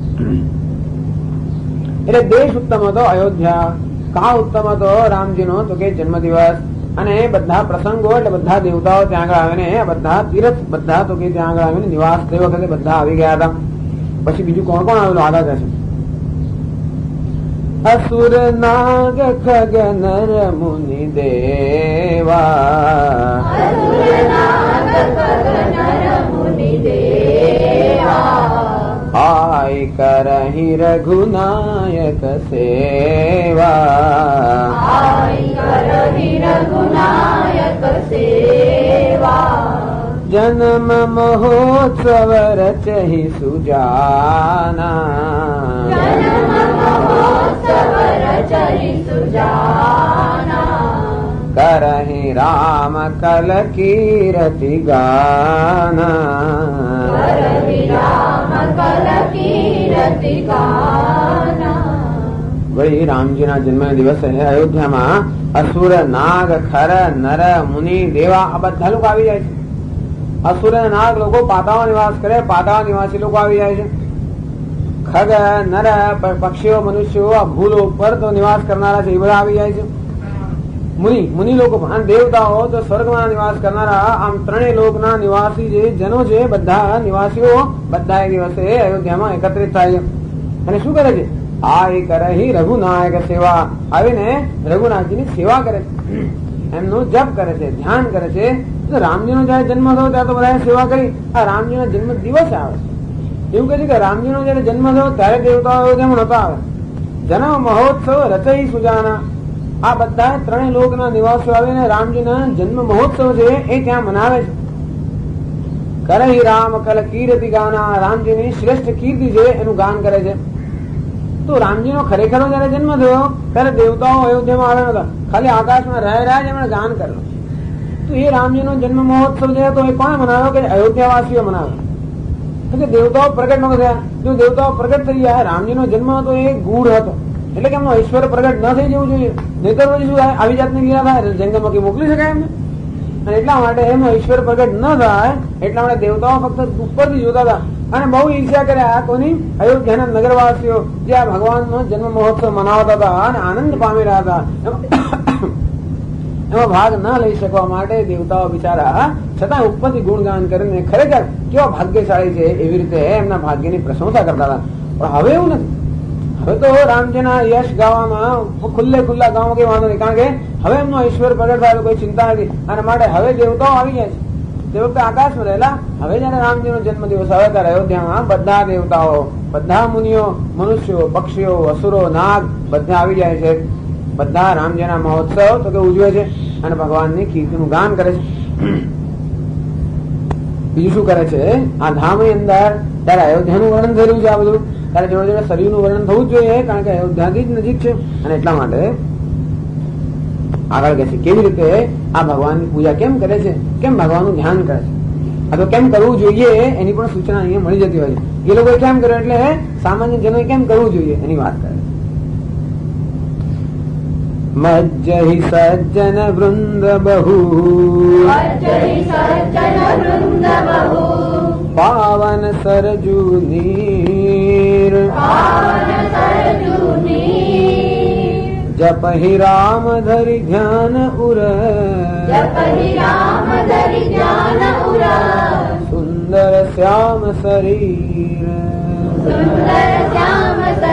એટલે દેશ ઉત્તમ હતો અયોધ્યા. કાળ ઉત્તમ હતો રામજીનો તો કે જન્મ દિવસ. અને બધા પ્રસંગો એટલે બધા દેવતાઓ ત્યાં આગળ આવીને બધા તીર્થ બધા તો કે ત્યાં આગળ આવીને નિવાસ તે વખતે બધા આવી ગયા હતા. પછી બીજું કોણ કોણ આવેલું આગળ કહે છે? असुर नाग खग नर मुनि देवा, आय करहि रघुनायक सेवा, जन्म महोत्सव रचहि सुजाना, करहि राम कल कीरति गाना, वही रामजीના જન્મ દિવસે અયોધ્યામાં અસુર નાગ ખર નર મુનિ દેવા આ બધા લોકો આવી જાય છે. અસુર નાગ લોકો પાતાળમાં નિવાસ કરે, પાતાળ નિવાસી લોકો આવી જાય છે. ખગ નર પક્ષીઓ મનુષ્યો આ ભૂલોક પર તો નિવાસ કરનારા છે એ બધા આવી જાય છે. મુનિ લોકો પણ દેવતાઓ તો સ્વર્ગમાં નિવાસ કરનારા, આમ ત્રણેય લોકના નિવાસી જે જનો છે બધા નિવાસીઓ બધા એ દિવસે અયોધ્યામાં એકત્રિત થાય છે. અને શું કરે છે? આ એ કરે રઘુનાયક સેવા, આવીને રઘુનાથજીની સેવા કરે છે, એમનું જપ કરે છે, ધ્યાન કરે છે. રામજીનો જયારે જન્મ થયો ત્યારે તો બધા સેવા કરી. આ રામજીનો જન્મ દિવસ આવે છે એવું કહે છે કે રામજીનો જયારે જન્મ થયો ત્યારે દેવતાઓ અયોધ્યામાં નહોતા આવે. જન્મ મહોત્સવ રચઈ સુજાના, આ બધા ત્રણેય લોકના નિવાસીઓ આવીને રામજીના જન્મ મહોત્સવ છે એ ત્યાં મનાવે છે. કરહી રામ કલ કીર્તિ ગાના, રામજીની શ્રેષ્ઠ કીર્તિ છે એનું ગાન કરે છે. તો રામજીનો ખરેખર જયારે જન્મ થયો ત્યારે દેવતાઓ અયોધ્યામાં આવ્યા નતા, ખાલી આકાશમાં રહ્યા જ એમણે ગાન કરેલું. તો એ રામજીનો જન્મ મહોત્સવ છે તો એ કોણે મનાવ્યો? કે અયોધ્યાવાસીઓ મનાવ્યો. કે દેવતાઓ પ્રગટ ન થયા. જો દેવતાઓ પ્રગટ થઈ ગયા, રામજીનો જન્મ હતો એ ગૂઢ હતો, એટલે કે એમનો ઈશ્વર પ્રગટ ન થઈ જવું જોઈએ. નહીતર પછી શું થાય? આવી જાતની લીલા થાય, જંગલમાં કઈ મોકલી શકાય એમને? અને એટલા માટે એમનો ઈશ્વર પ્રગટ ન થાય એટલા માટે દેવતાઓ ફક્ત ઉપરથી જોતા હતા અને બહુ ઈર્ષ્યા કર્યા કોની? અયોધ્યાના નગરવાસીઓ જે આ ભગવાનનો જન્મ મહોત્સવ મનાવતા હતા અને આનંદ પામી રહ્યા હતા. એમાં ભાગ ન લઈ શકવા માટે દેવતાઓ બિચારા છતાં ઉપરથી ગુણગાન કરીને ખરેખર કેવા ભાગ્યશાળી છે એવી રીતે એમના ભાગ્યની પ્રશંસા કરતા હતા. પણ હવે એવું નથી. હવે તો રામજીના યશ ગાવામાં ખુલ્લા ગાવા કઈ વાંધો નહીં, કારણ કે હવે એમનો ઈશ્વર પ્રગટ થયેલો કોઈ ચિંતા નથી. અને માટે હવે દેવતાઓ આવી ગયા છે. તે વખતે આકાશમાં રહેલા, હવે જયારે રામજીનો જન્મ દિવસ આવે ત્યારે અયોધ્યામાં બધા દેવતાઓ, બધા મુનિઓ, મનુષ્યો, પક્ષીઓ, અસુરો, નાગ બધા આવી જાય છે. બધા રામજીના મહોત્સવ તો કે ઉજવે છે અને ભગવાનની કીર્તિનું ગાન કરે છે. બીજું શું કરે છે? આ ધામની અંદર ત્યારે અયોધ્યાનું વર્ણન થયેલું છે. આ બધું ત્યારે જોડે જોડે સરયુનું વર્ણન થવું જ જોઈએ, કારણ કે અયોધ્યાથી જ નજીક છે. અને એટલા માટે આગળ કહે છે કેવી રીતે આ ભગવાનની પૂજા કેમ કરે છે, કેમ ભગવાનનું ધ્યાન કરે છે, આ તો કેમ કરવું જોઈએ એની પણ સૂચના અહીંયા મળી જતી હોય છે. એ લોકો કેમ કર્યું એટલે સામાન્ય જનોએ કેમ કરવું જોઈએ એની વાત કરે. મજ્જહિ સજ્જન વૃંદ બહુ, પાવન સરજુ નીર, જપહિ રામ ધરી ધ્યાન ઉર, સુંદર શ્યામ શરીર.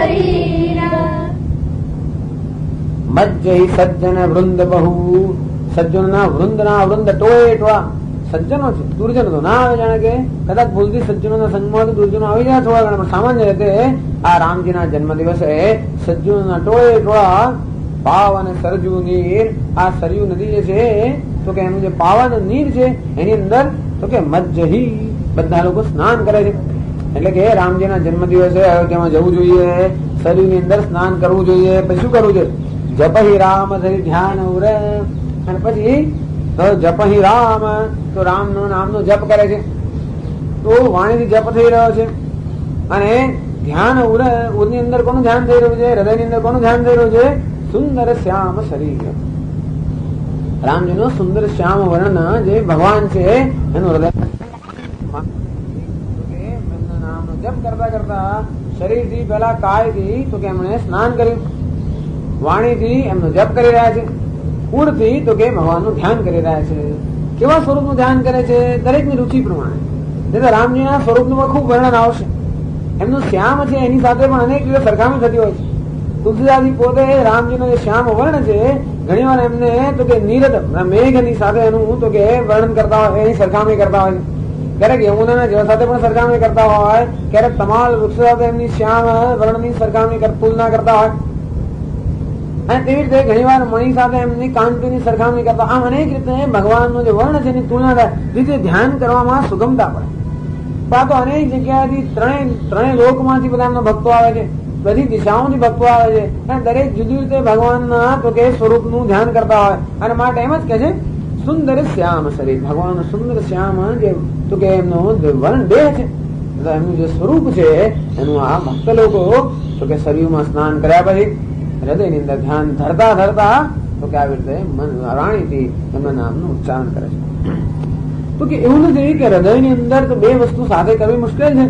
મજ્જહિ સજ્જન વૃંદ બહુ, સજ્જનોના વૃંદના વૃંદ ટોળે ટોળા સજ્જનો છે, દુર્જનો તો ના આવે. જાણે કે કદાચ ભૂલથી સજ્જનોના સંગમાં તો દુર્જનો આવી જાય થોડા ઘણા, પણ સામાન્ય રીતે આ રામજીના જન્મ દિવસે સજ્જનોના ટોળે ટોળા પાવ અને સરજુ નીર, આ સરયુ નદી જે છે તો કે એનું જે પાવન નીર છે એની અંદર તો કે મજ્જહી બધા લોકો સ્નાન કરે છે. એટલે કે રામજીના જન્મ દિવસે અયોધ્યામાં જવું જોઈએ, સરયુ ની અંદર સ્નાન કરવું જોઈએ. પછી શું કરવું જોઈએ? જપહી રામ ધરી ધ્યાન ઉરે, અને પછી જપહી રામ, તો રામ નું નામનો જપ કરે છે. તો વાણીથી જપ થઈ રહ્યો છે. અને ધ્યાન ઉરની અંદર કોનું ધ્યાન થઈ રહ્યું છે? હૃદય ની અંદર કોનું ધ્યાન થઈ રહ્યું છે? સુંદર શ્યામ શરીર, રામજીનો સુંદર શ્યામ વર્ણ જે ભગવાન છે એનું હૃદય નામનો જપ કરતા કરતા શરીરથી પેલા કાયથી તો કે એમણે સ્નાન કર્યું, વાણીથી એમનો જપ કરી રહ્યા છે, કુળથી તો કે ભગવાનનું ધ્યાન કરી રહ્યા છે. કેવા સ્વરૂપનું ધ્યાન કરે છે? દરેકની રુચિ પ્રમાણે. રામજીના સ્વરૂપનું ખૂબ વર્ણન આવશે. એમનું શ્યામ છે એની સાથે પણ અનેક રીતે સરખામણી થતી હોય છે. તુલસીદાસજી પોતે રામજીનો જે શ્યામ વર્ણ છે ઘણી વાર એમને તો કે નીરદ મેઘની સાથે એનું તો કે વર્ણન કરતા હોય, એની સરખામણી કરતા હોય. ક્યારેક યમુનાના જળ સાથે પણ સરખામણી કરતા હોય, ક્યારેક તમાલ વૃક્ષ સાથે એમની શ્યામ વર્ણની સરખામણી તુલના કરતા હોય. અને તેવી રીતે ઘણી વાર મણી સાથે એમની કાંતિની સરખામણી કરતા. આમ અનેક રીતે ભગવાનનો જે વર્ણ છે એની તુલના થાય, રીતે ધ્યાન કરવામાં સુગમતા પડે. પણ તો અનેક જગ્યાએથી ત્રણેય લોકમાંથી બધા એમના ભક્તો આવે છે, બધી દિશાઓથી ભક્તો આવે છે, અને દરેક જુદી રીતે ભગવાનના તો કે સ્વરૂપનું ધ્યાન કરતા હોય. અને માટે એમ જ કે છે સુંદર શ્યામ શરીર, ભગવાન સુંદર શ્યામ જે તો કે એમનો વર્ણ દેહ છે, એમનું જે સ્વરૂપ છે એનું આ ભક્ત લોકો તો કે શરીરમાં સ્નાન કર્યા પછી હૃદયની અંદર ધ્યાન ધરતા ધરતા તો કે આવી રીતે વાણીથી એમના નામનું ઉચ્ચારણ કરે છે. તો કે એવું નથી કે હૃદયની અંદર તો બે વસ્તુ સાથે કરવી મુશ્કેલ છે.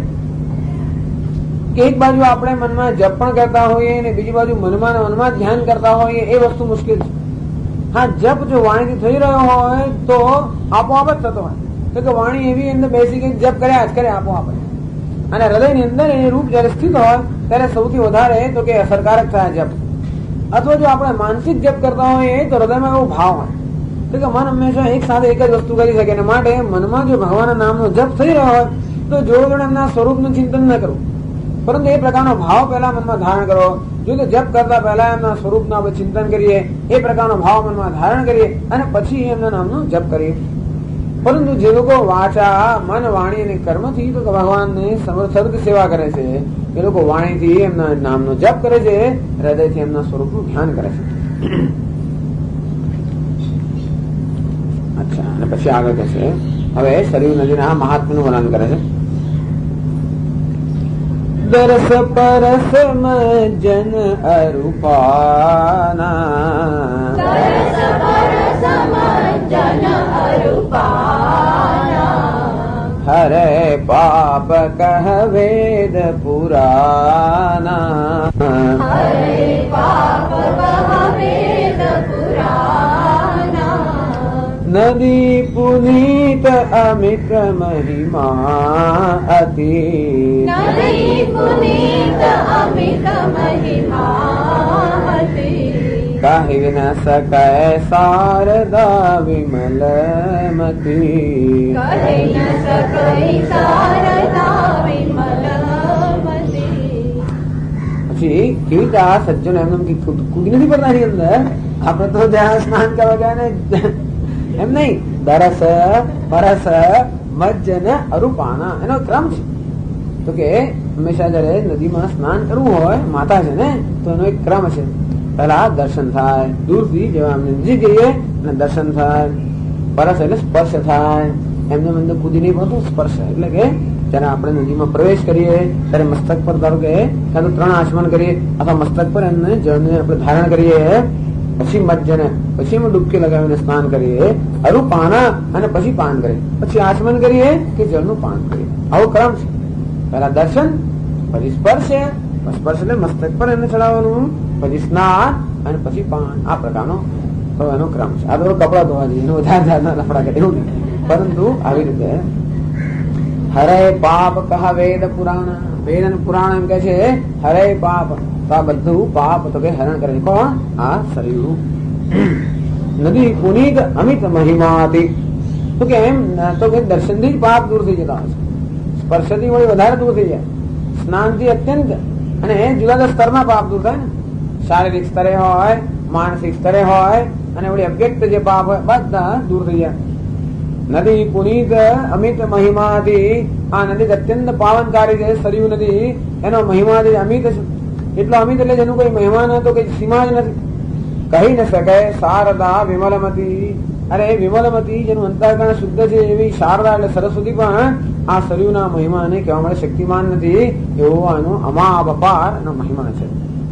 કે એક બાજુ આપણે મનમાં જપ પણ કરતા હોઈએ અને બીજી બાજુ મનમાં ધ્યાન કરતા હોઈએ, એ વસ્તુ મુશ્કેલ છે. હા, જપ જો વાણીથી થઈ રહ્યો હોય તો આપોઆપ જ થતો હોય, તો કે વાણી એવી અંદર બેસી ગઈ, જપ કર્યા જ કરે આપોઆપ. અને હૃદયની અંદર એ રૂપ જયારે સ્થિત હોય ત્યારે સૌથી વધારે તો કે અસરકારક થાય જપ. અથવા જો આપણે માનસિક જપ કરતા હોઈએ તો હૃદયમાં એવો ભાવ હોય તો કે મન હંમેશા એક સાથે એક જ વસ્તુ કરી શકે. માટે મનમાં જો ભગવાનના નામનો જપ થઈ રહ્યો હોય તો જોડે જોડે એમના સ્વરૂપનું ચિંતન ન કરવું, પરંતુ એ પ્રકારનો ભાવ પહેલા મનમાં ધારણ કરો. જો કે જપ કરતા પહેલા એમના સ્વરૂપનું આપણે ચિંતન કરીએ, એ પ્રકારનો ભાવ મનમાં ધારણ કરીએ અને પછી એમના નામનો જપ કરીએ. પરંતુ જે લોકો વાચા, મન, વાણી અને કર્મથી તો ભગવાનની સર્ગ સેવા કરે છે, એ લોકો વાણીથી એમના નામનો જપ કરે છે, હૃદયથી એમના સ્વરૂપનું ધ્યાન કરે છે. અચ્છા, અને પછી આગળ કહે છે હવે સરયુ નદીના મહાત્મ્યનું વર્ણન કરે છે. દરસ પરસ મજ્જન અરૂપાના, દરસ પરસ મજ્જન અરૂપાના, હરે પાપ કહ વેદ પુરાના, હરે પાપ કહ વેદ પુરાના, નદી પુનીત અમિત મહિમા અતિ, નદી પુનીત અમિત મહિમા હતી, કહી ન સકય શારદા વિમલમતી, કહી ન સકઈ શારદા વિમલમતી. પછી કેવી રીતે આ સજ્જન એમને કૂદી નથી પડતા એની અંદર. આપડે તો જ્યાં સ્નાન કરવા ગયા ને એમ નહીં, દરસ પરસ મજ્જન અરૂપાના એનો ક્રમ છે. તો કે હંમેશા જયારે નદીમાં સ્નાન કરવું હોય, માતા છે ને, તો એનો એક ક્રમ છે. પેલા દર્શન થાય, દૂરથી જેવા અમને નજીક જઈએ અને દર્શન થાય. પરસ એટલે સ્પર્શ થાય. એમને અંદર કૂદી નહીં પડતું, સ્પર્શ એટલે કે જયારે આપણે નદીમાં પ્રવેશ કરીએ ત્યારે મસ્તક પર ધારો કે કાં તો 3 આચમન કરીએ અથવા મસ્તક પર એમને જળને આપણે ધારણ કરીએ, પછી મજ્જને, પછી એમાં ડૂબકી લગાવીને સ્નાન કરીએ, અરૂપાના અને પછી પાન કરીએ, પછી આચમન કરીએ કે જળનું પાન કરીએ. આવો ક્રમ છે. પહેલા દર્શન, પછી સ્પર્શ, સ્પર્શ એટલે મસ્તક પર એને ચડાવવાનું, પછી સ્નાન અને પછી પાન. આ પ્રકારનો તો એનો ક્રમ છે. આ તો કપડા ધોવા જઈએ, એનો વધારે લફડા કરે એવું નહીં, પરંતુ આવી રીતે હરે પાપ કહ વેદ પુરાણ, વેદ અને પુરાણ એમ કે છે હરે પાપ, તો આ બધું પાપ તો કે હરણ કરે. કોણ? આ શરીર. નદી પુનીત અમિત મહિમાથી. તો કે એમ તો કે દર્શનથી જ પાપ દૂર થઈ જતા હોય છે, સ્પર્શથી વળી વધારે દૂર થઈ જાય, સ્નાનથી અત્યંત. અને એ જુદા જુદા સ્તરના પાપ દૂર થાય ને, શારીરિક સ્તરે હોય, માનસિક સ્તરે હોય, અને વળી અવ્યક્ત જે પાપ હોય બધા દૂર થઈ જાય. નદી પુનીત અમિત મહિમાથી. આ નદી અત્યંત પાવનકારી છે, સરયુ નદી. એનો મહિમા જે અમિત છે, એટલો અમિત એટલે જેનું કોઈ મહેમાન તો કઈ સીમા જ નથી, કહી ન શકે. શારદા વિમલમતી. અરે વિમલમતી જેનું અંતઃકરણ શુદ્ધ છે એવી શારદા એટલે સરસ્વતી પણ આ સરયુના મહિમાને કહેવા માટે શક્તિમાન નથી, એવો આનો અમાપ અપાર એનો મહિમા છે.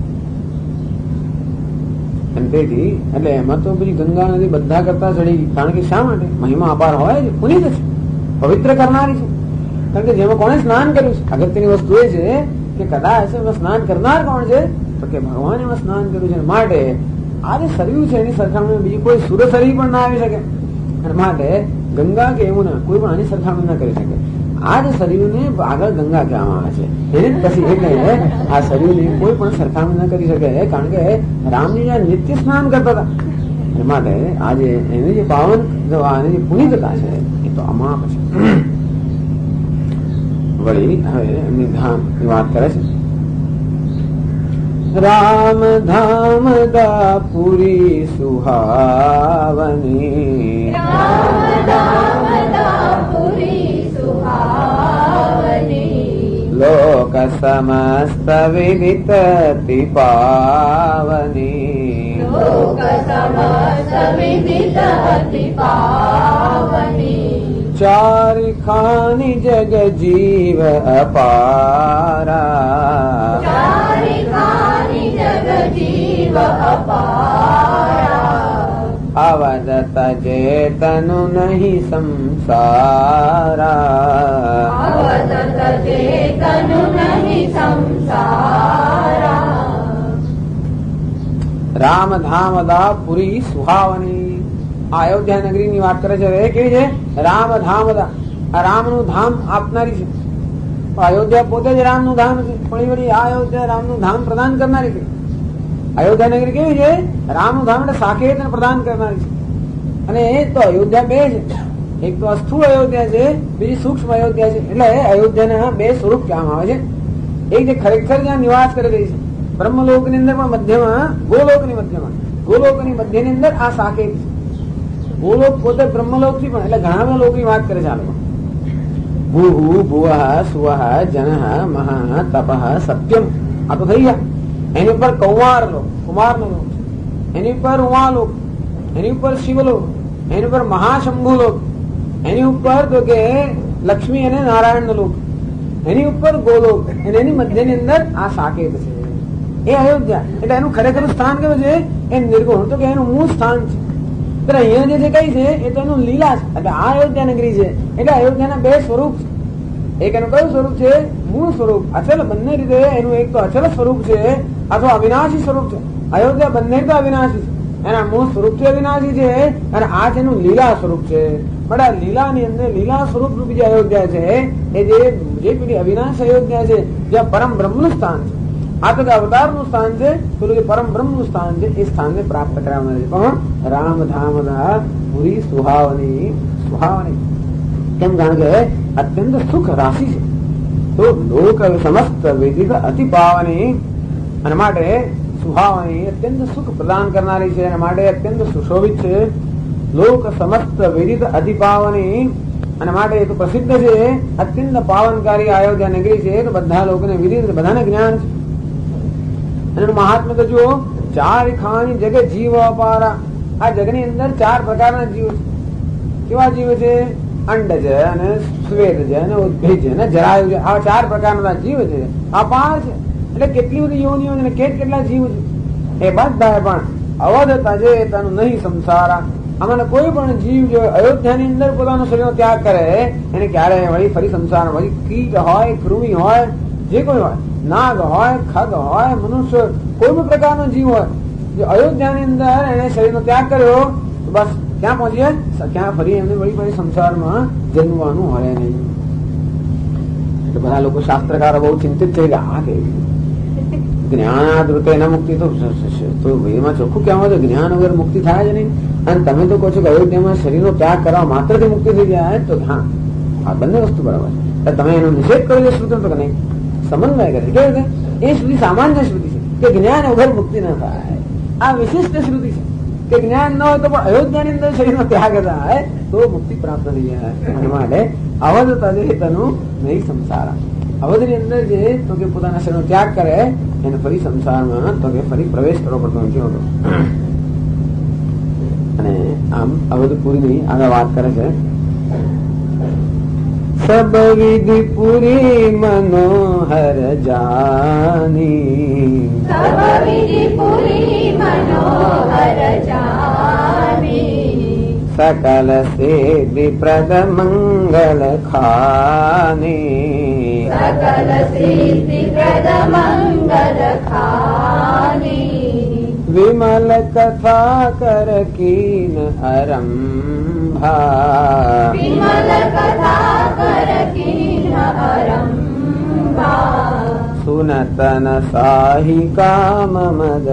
તેથી એટલે એમાં તો બધી ગંગા નદી બધા કરતા ચડી ગઈ. કારણ કે શા માટે? મહિમા અપાર હોય છે, પુનિત છે, પવિત્ર કરનારી છે. કારણ કે જેમાં કોણે સ્નાન કર્યું છે, અગત્યની વસ્તુ એ છે કે કદાચ એમાં સ્નાન કરનાર કોણ છે, તો કે ભગવાન એમાં સ્નાન કર્યું છે. માટે આ જે સરયુ છે એની સરખામણીમાં બીજી કોઈ સુરસરી પણ ના આવી શકે. અને માટે ગંગા કે યમુના કોઈ પણ આની સરખામણી ના કરી શકે. આ જે સરયુને આગળ ગંગા કહેવામાં આવે છે, એને પછી એટલે આ સરયુની કોઈ પણ સરખામણી ના કરી શકે. કારણ કે રામજી જ્યાં નિત્ય સ્નાન કરતા હતા, એ માટે આજે એની જે પાવન આની જે પુનિતતા છે એ તો અમાપ છે. વળી હવે એમની ધામની વાત કરે છે. રામ ધામ દાપુરી સુહાવની, રામ ધામ દાપુરી સુહાવની, લોક સમસ્ત વિદિત પાવની, લોક સમસ્ત વિદિત પાવની, ચારિખાની જગ જીવ અપારા, ચારિખાની જગ જીવ અપારા, અવદ તજે તનુ નહીં સંસારા, અવદ તજે તનુ નહીં સંસારા. રામ ધામ દાપુરી સુહાવની. આ અયોધ્યા નગરી ની વાત કરે છે. એ કેવી છે? રામ ધામ દા, આ રામ નું ધામ આપનારી છે. અયોધ્યા પોતે જ રામ નું ધામ છે, પણ એ વળી આ અયોધ્યા રામ નું ધામ પ્રદાન કરનારી છે. અયોધ્યા નગરી કેવી છે? રામ નું ધામ એટલે સાકેત પ્રદાન કરનારી છે. અને એ તો અયોધ્યા બે છે, એક તો સ્થૂળ અયોધ્યા છે, બીજી સૂક્ષ્મ અયોધ્યા છે. એટલે અયોધ્યાના બે સ્વરૂપ કહેવામાં આવે છે. એક જે ખરેખર જ્યાં નિવાસ કરી રહી છે બ્રહ્મલોક ની અંદર, પણ મધ્યમાં ગોલોક ની મધ્યમાં, ગોલોક ની મધ્ય ની અંદર આ સાકેત છે. ગોલોક પોતે બ્રહ્મલોક થી પણ એટલે ઘણા બધા લોકો ની વાત કરે છે આ લોકો. ભૂ ભુવ સુવ જન મહા તપ સત્યમ, આ તો થઈ ગયા. એની ઉપર કૌમાર લોક, કુમાર નો લોક, એની ઉપર ઉમાલોક, એની ઉપર શિવલોક, એની ઉપર મહાશંભુ લોક, એની ઉપર તો કે લક્ષ્મી અને નારાયણ નો લોક, એની ઉપર ગોલોક, અને એની મધ્ય ની અંદર આ સાકેત છે. એ અયોધ્યા એટલે એનું ખરેખર સ્થાન કયું છે? એ નિર્ગુણ, તો કે એનું મૂળ સ્થાન છે. અહીંયા જે કઈ છે એ તો એનું લીલા છે. એટલે આ અયોધ્યા નગરી છે એટલે અયોધ્યાના બે સ્વરૂપ છે. એક એનું કયું સ્વરૂપ છે? મૂળ સ્વરૂપ, અચલ. બંને રીતે એનું એક તો અચલ સ્વરૂપ છે અથવા અવિનાશી સ્વરૂપ છે. અયોધ્યા બંને તો અવિનાશી છે, એના મૂળ સ્વરૂપ થી અવિનાશી છે, અને આ જેનું લીલા સ્વરૂપ છે. પણ આ લીલા ની અંદર લીલા સ્વરૂપ રૂપી જે અયોધ્યા છે એ જે પેલી અવિનાશ અયોધ્યા છે, જ્યાં પરમ બ્રહ્મ નું સ્થાન છે. આ તો અવતાર નું સ્થાન છે, પેલું જે પરમ બ્રહ્મ નું સ્થાન છે, એ સ્થાન ને પ્રાપ્ત કરાવનાર છે. પણ રામ ધામ પુરી સુહાવની. સુહાવની કેમ? કારણ કે અત્યંત સુખ રાશિ છે. તો લોક સમસ્ત વિદિત અતિ પાવની, અને માટે સુહાવની અત્યંત સુખ પ્રદાન કરનારી છે, અને માટે અત્યંત સુશોભિત છે. લોક સમસ્ત વિદિત અતિ પાવની, અને માટે એ તો પ્રસિદ્ધ છે, અત્યંત પાવનકારી અયોધ્યા નગરી છે. તો બધા લોકોને વિદિત, બધાને જ્ઞાન છે. અને મહાત્મા તો જુઓ, ચાર ખાની જગ જીવ અપારા. આ જગની અંદર ચાર પ્રકારના જીવ છે. કેવા જીવ છે? અંડજ અને શ્વેતજ અને ઉદ્ભિજ અને જરાયુ છે. આ ચાર પ્રકારના જીવ છે, અપાર છે. એટલે કેટલી બધી યોનિઓ અને કેટલા જીવ છે એ બધા પણ અવધ તજે તનુ નહીં સંસારા. આમાં કોઈ પણ જીવ જો અયોધ્યાની અંદર પોતાનો શરીરનો ત્યાગ કરે એને ક્યારે વળી ફરી સંસાર, વળી કીટ હોય, કૃમિ હોય, જે કોઈ હોય, નાગ હોય, ખગ હોય, મનુષ્ય, કોઈ પણ પ્રકારનો જીવ હોય, જો અયોધ્યાની અંદર એને શરીરનો ત્યાગ કર્યો તો બસ ક્યાં પહોંચીએ? ક્યાં ફરી એમને વળી ફરી સંસારમાં જન્મવાનું હોય નહીં. એટલે બધા લોકો શાસ્ત્રકારો બહુ ચિંતિત છે કે આ કેવી જ્ઞાનાદૃતે ન મુક્તિ તો એમાં ચોખ્ખું કહેવા છે જ્ઞાન વગર મુક્તિ થાય જ નહીં. અને તમે તો કહો છો કે અયોધ્યામાં શરીરનો ત્યાગ કરવા માત્રથી મુક્તિ થઈ જાય, તો હા આ બંને વસ્તુ બરાબર છે. તમે એનો નિષેધ કર્યો છે શ્રુતિ તો કે નહીં, સમન્વય કરે કેવી રીતે? એ શ્રુતિ સામાન્ય શ્રુતિ છે કે જ્ઞાન વગર મુક્તિ ન થાય. આ વિશિષ્ટ શ્રુતિ છે કે જ્ઞાન ન હોય તો પણ અયોધ્યાની અંદર શરીરનો ત્યાગ થાય તો મુક્તિ પ્રાપ્ત થઈ જાય. એના માટે અવધ તદેતનું નહીં સંસાર. અવધની અંદર જે તો કે પોતાના શરીરનો ત્યાગ કરે એને ફરી સંસારમાં તો કે ફરી પ્રવેશ કરવો પડતો નથી હોતો. અને આમ અવધ પૂરી આગળ વાત કરે છે. સબ વિધિ પૂરી મનોહર જાની, સબ વિધિ પૂરી મનોહર જાની, સકલ સિદ્ધિ પ્રદ મંગલ ખાની, સકલ સિદ્ધિ પ્રદ મંગલ ખાની, વિમલ કથા કર કીન અરંભા, વિમલ કથા કર કીન અરંભા, સુનતન સાહી કામ મદ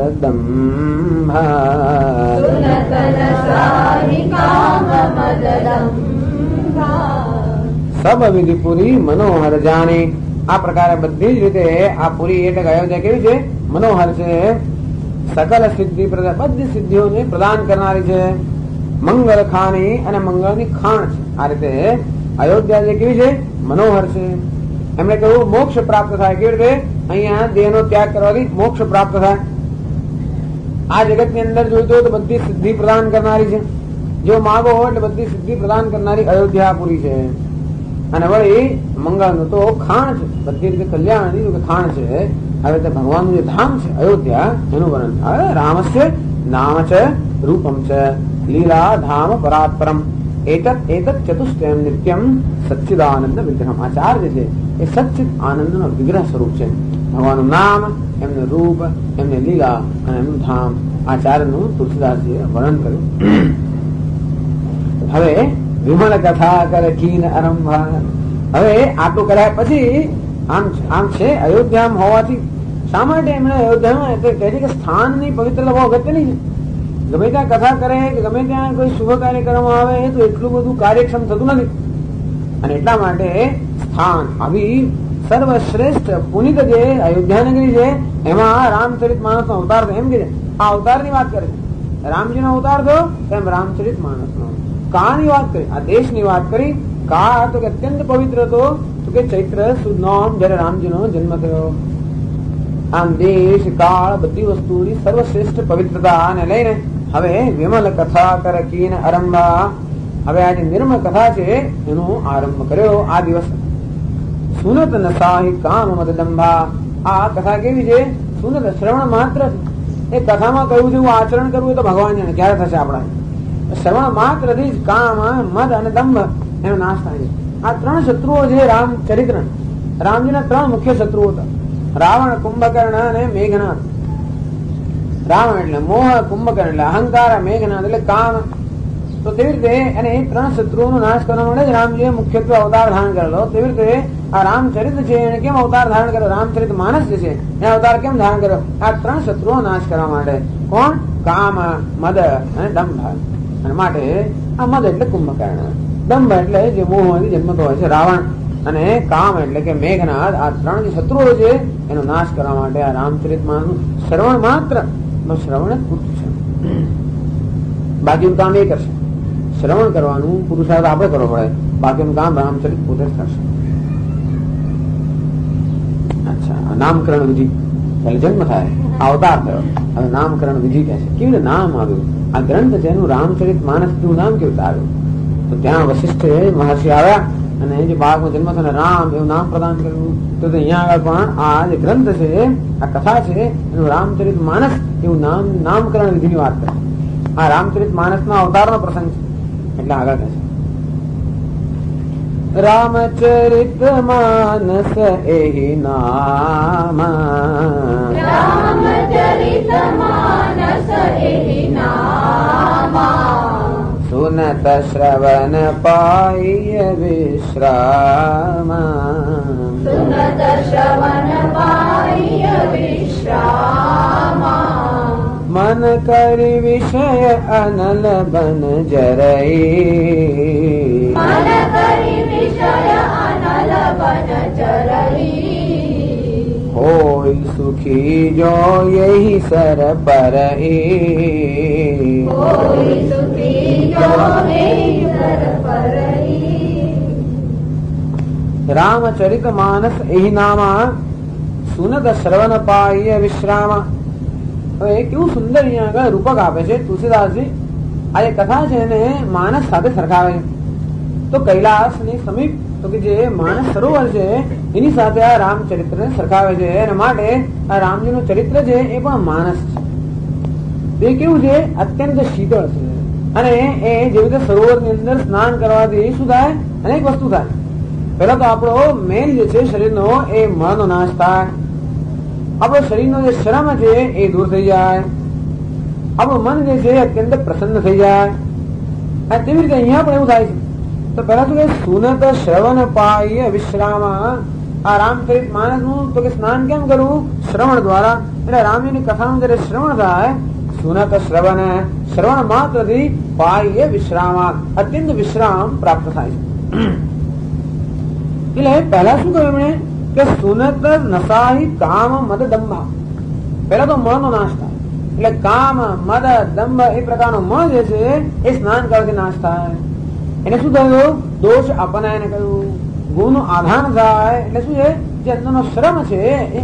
દંભા, સુનતન સાહી કામ મદ દંભા, સબ વિધિ પૂરી મનોહર જાની. આ પ્રકારે બધી જ રીતે આ પૂરી એટલે અયોધ્યા કેવી છે? મનોહર છે. સકલ સિદ્ધિ બધી સિદ્ધિઓને પ્રદાન કરનારી છે. મંગળ ખાની અને મંગળની ખાણ છે. આ રીતે અયોધ્યા જે કેવી છે? મનોહર છે. એમણે કહ્યું મોક્ષ પ્રાપ્ત થાય. કેવી રીતે? અહીંયા દેહનો ત્યાગ કરવાથી મોક્ષ પ્રાપ્ત થાય. આ જગત ની અંદર જોઈતો હોય તો બધી સિદ્ધિ પ્રદાન કરનારી છે. જો માગો હોય એટલે બધી સિદ્ધિ પ્રદાન કરનારી અયોધ્યાપુરી છે. અને વળી મંગળનું તો ખાણ છે, બધી રીતે કલ્યાણની ખાણ છે. હવે તે ભગવાનનું જે ધામ છે અયોધ્યા એનું વર્ણન થાય. રામસ્ય નામ છે રૂપમ છે લીલા ધામ પરાત્પરમ એતત ચતુષ્ટયમ નિત્યમ સચ્ચિદાનંદ વિગ્રહમ. આ ચાર જે છે એ સચ્ચિદ આનંદનો વિગ્રહ સ્વરૂપ છે. ભગવાનનું નામ, એમનું રૂપ, એમની લીલા અને એમનું ધામ, આ ચારનું તુલસીદાસજીએ વર્ણન કર્યું. હવે વિમલ કથા કર કીન આરંભા. હવે આટલું કર્યા પછી આમ છે અયોધ્યામાં હોવાથી શા માટે એમણે અયોધ્યામાં કહે છે કે સ્થાનની પવિત્રતા બહુ અગત્યની છે. ગમે ત્યાં કથા કરે કે ગમે ત્યાં કોઈ શુભ કાર્ય કરવામાં આવે તો એટલું બધું કાર્યક્ષમ થતું નથી. અને એટલા માટે સ્થાન આવી સર્વશ્રેષ્ઠ પુનિત જે અયોધ્યા નગરી છે એમાં રામચરિત માનસ નો અવતાર થયો. એમ કે આ અવતાર ની વાત કરે છે. રામજી નો અવતાર થયો એમ રામચરિત માનસ નો. કાળની વાત કરી, આ દેશ ની વાત કરી. કાળ તો કે અત્યંત પવિત્ર હતો તો કે ચૈત્ર સુદ નોમ જયારે રામજી નો જન્મ થયો. આમ દેશ કાળ બધી વસ્તુની સર્વશ્રેષ્ઠ પવિત્રતાને લઈને હવે વિમલ કથા કર કીન આરંભા. હવે આ જે નિર્મળ કથા છે એનો આરંભ કર્યો આ દિવસ. સુનત નસાહી કામ મદ દંભા. આ કથા કેવી છે? સુનત શ્રવણ માત્ર. એ કથામાં કહ્યું છે આચરણ કરવું તો ભગવાન જાણે ક્યારે થશે. આપણા શ્રવણ માત્ર થી જ કામ મદ અને દંભ એનો નાશ થાય છે. આ ત્રણ શત્રુઓ છે રામચરિત્ર. રામજીના ત્રણ મુખ્ય શત્રુઓ હતા: રાવણ, કુંભકર્ણ અને મેઘનાદ. રાવણ એટલે મોહ, કુંભકર્ણ એટલે અહંકાર, મેઘનાદ એટલે કામ. તો તેવી રીતે અને એ ત્રણ શત્રુઓનો નાશ કરવા માટે જ રામજીએ મુખ્યત્વે અવતાર ધારણ કરેલો. તેવી રીતે આ રામચરિત છે એને કેમ અવતાર ધારણ કર્યો? રામચરિત માનસ જે છે એ અવતાર કેમ ધારણ કર્યો? આ ત્રણ શત્રુઓ નાશ કરવા માટે. કોણ? કામ, મદ અને દંભ. અને માટે આ મદ એટલે કુંભકર્ણ, દંભ એટલે જે મોહમાંથી જન્મતો હોય છે રાવણ, અને કામ એટલે કે મેઘનાદ. આ ત્રણ જે શત્રુઓ છે એનો નાશ કરવા માટે આ રામચરિત માનસ શ્રવણ માત્ર. શ્રવણ જ પૂરતું છે, બાકીનું કામ એ કરશે. શ્રવણ કરવાનું પુરુષાર્થ આપણે કરવો પડે, બાકીનું કામ રામચરિત પોતે જ કરશે. અચ્છા, નામકરણ વિધિ એટલે જન્મ થાય, અવતાર થયો, હવે નામકરણ વિધિ કહે છે. કેવી રીતે નામ આવ્યું? આ ગ્રંથ છે એનું રામચરિત માનસ નું નામ કેવું આવ્યું? તો ત્યાં વશિષ્ઠ મહર્ષિ આવ્યા અને જે બાળકનો જન્મ થયો રામ એવું નામ પ્રદાન કર્યું. તો અહીંયા આગળ પણ આ જે ગ્રંથ છે, આ કથા છે એનું રામચરિત માનસ એવું નામકરણ વિધિની વાત કરે. આ રામચરિત માનસ નો અવતારનો પ્રસંગ છે એટલે આગળ કહે છે રામચરિત માનસ એહી નામ, રામચરિત માનસ એહી નામ, સુનત શ્રવણ પાય વિશ્રામ, સુનત શ્રવણ પાય વિશ્રામ. મન કરી વિષય અનલ બન જરઈ મન કરી વિષય અનલ બન ચરઈ હોય સુખી જો યહી સર પરઈ કોઈ સુખી જો એહી સર પરઈ રામચરિત માનસ એહી નામા સુનત શ્રવણ પાય વિશ્રામ. હવે કેવું સુંદર અહીંયા આગળ રૂપક આપે છે તુલસીદાસજી. આ જે કથા છે એને માનસ સાથે સરખાવે છે. તો કૈલાસ ની સમીપ તો કે જે માનસ સરોવર છે એની સાથે આ રામચરિત્ર ને સરખાવે છે. અને માટે આ રામજી નું ચરિત્ર છે એ પણ માનસ છે. એ કેવું છે? અત્યંત શીતળ છે. અને એ જેવી રીતે સરોવર ની અંદર સ્નાન કરવાથી શું થાય? અનેક વસ્તુ થાય. પેલા તો આપણો મેલ જે છે શરીરનો એ મળનો નાશ થાય. આપણો શરીરનો જે શ્રમ છે એ દૂર થઈ જાય. આપણું મન જે છે અત્યંત પ્રસન્ન થઈ જાય. અને તેવી રીતે અહીંયા પણ એવું થાય છે. તો પેલા તો કે સુનત શ્રવણ પાય વિશ્રામ. આ રામચરિત માનસ નું તો કે સ્નાન કેમ કરવું? શ્રવણ દ્વારા. એટલે રામજી ની કથાનું જયારે શ્રવણ થાય સુનત શ્રવણ માત્રથી પાય વિશ્રામ અત્યંત વિશ્રામ પ્રાપ્ત થાય છે. એટલે પહેલા શું કહ્યું એમણે કે સુનત નસાહી કામ મદ દંભા. પહેલા તો મળ નો નાશ થાય. એટલે કામ મદ દંભ એ પ્રકારનો મળ જે છે એ સ્નાન કરવાથી નાશ થાય. એને શું થયું? દોષ અપનાય ને કહ્યું ગુણ નું આધાન થાય. એટલે શું છે? જે અંદરનો શ્રમ છે એ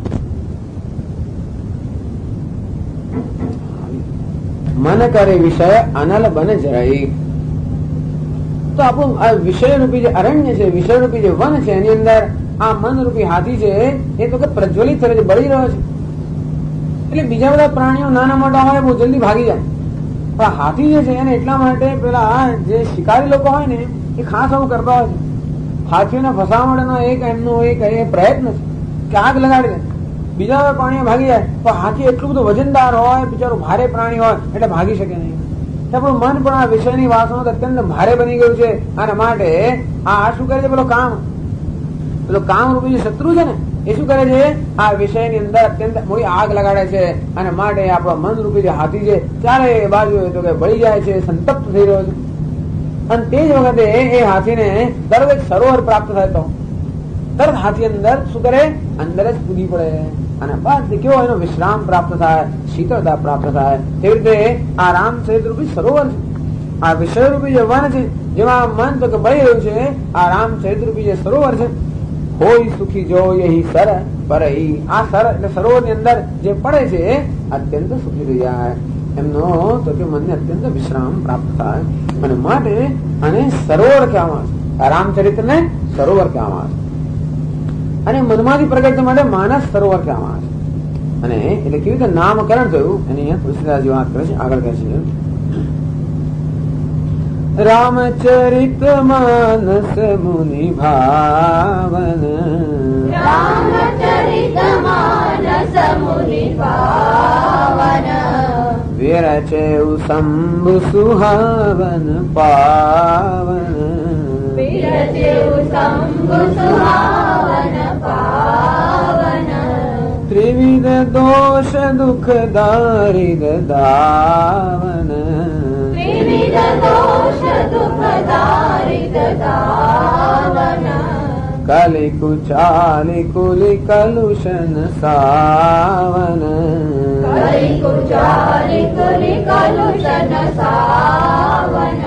મન કરે વિષય અનલ બન જરાઈ. તો આપણું આ વિષય રૂપી જે અરણ્ય છે, વિષય રૂપી જે વન છે એની અંદર આ મન રૂપી હાથી છે એ તો કે પ્રજ્વલિત થયો છે, બળી રહ્યો છે. એટલે બીજા બધા પ્રાણીઓ નાના મોટા હોય બહુ જલ્દી ભાગી જાય. પણ હાથી જે છે એને એટલા માટે પેલા જે શિકારી લોકો હોય ને એ ખાસ આવું કરતા હોય છે. હાથીઓને ફસાવા માટેનો એક એમનો એક પ્રયત્ન છે કે આગ લગાડી દે, બીજા બધા પ્રાણીઓ ભાગી જાય. તો હાથી એટલું બધું વજનદાર હોય, બિચારું ભારે પ્રાણી હોય એટલે ભાગી શકે નહીં. આપણું મન પણ આ વિષયની વાસનો અત્યંત ભારે બની ગયું છે. અને માટે આ શું કરે છે? પેલો કામ રૂપી જે શત્રુ છે ને એ શું કરે છે? આ વિષયની અંદર અત્યંત મોટી આગ લગાડે છે. અને માટે આપણો મન રૂપી જે હાથી છે ચારે બાજુ તો કે બળી જાય છે, સંતપ્ત થઈ રહ્યો છે. અને તે જ વખતે એ હાથીને દરરોજ સરોવર પ્રાપ્ત થાય તો તરત હાથી અંદર શું કરે? અંદર જ કૂદી પડે. અને બસ કેવો એનો વિશ્રામ પ્રાપ્ત થાય, શીતળતા પ્રાપ્ત થાય. તેવી રીતે આ રામચરિત રૂપી સરોવર છે, આ વિષય રૂપી જે વન છે જેમાં મન તો કે બળી રહ્યું છે, આ રામચરિત રૂપી જે સરોવર છે. હોય સુખી જો યહી સર પરઈ. આ સર એટલે સરોવર ની અંદર જે પડે છે અત્યંત સુખી થઈ જાય. એમનો તો કે મનને અત્યંત વિશ્રામ પ્રાપ્ત થાય. અને માટે અને સરોવર કહેવામાં આવે છે. આ રામચરિત્ર ને સરોવર કહેવામાં આવે છે. અને મનમાંથી પ્રગટ માટે માનસ સરોવર કહેવામાં આવે છે. અને એટલે કેવી રીતે નામકરણ થયું એની અહીંયા તુલસીદાસજી વાત કરે છે. આગળ કહે છે રામચરિત માનસ મુનિ ભાવન. રામચરિત માનસ મુનિ ભાવન. વિરચે શંભુ સુહાવન પાવન. વિરચે શંભુ સુહાવન પાવન. ત્રિવિધ દોષ દુઃખ દારિદ દાવન. ત્રિવિધ દોષ દુઃખ દારિદ દાવન. કલિ કુચાલિ કુલિ કલુષન સાવન. કલિ કુચાલિ કુલિ કલુષન સાવન.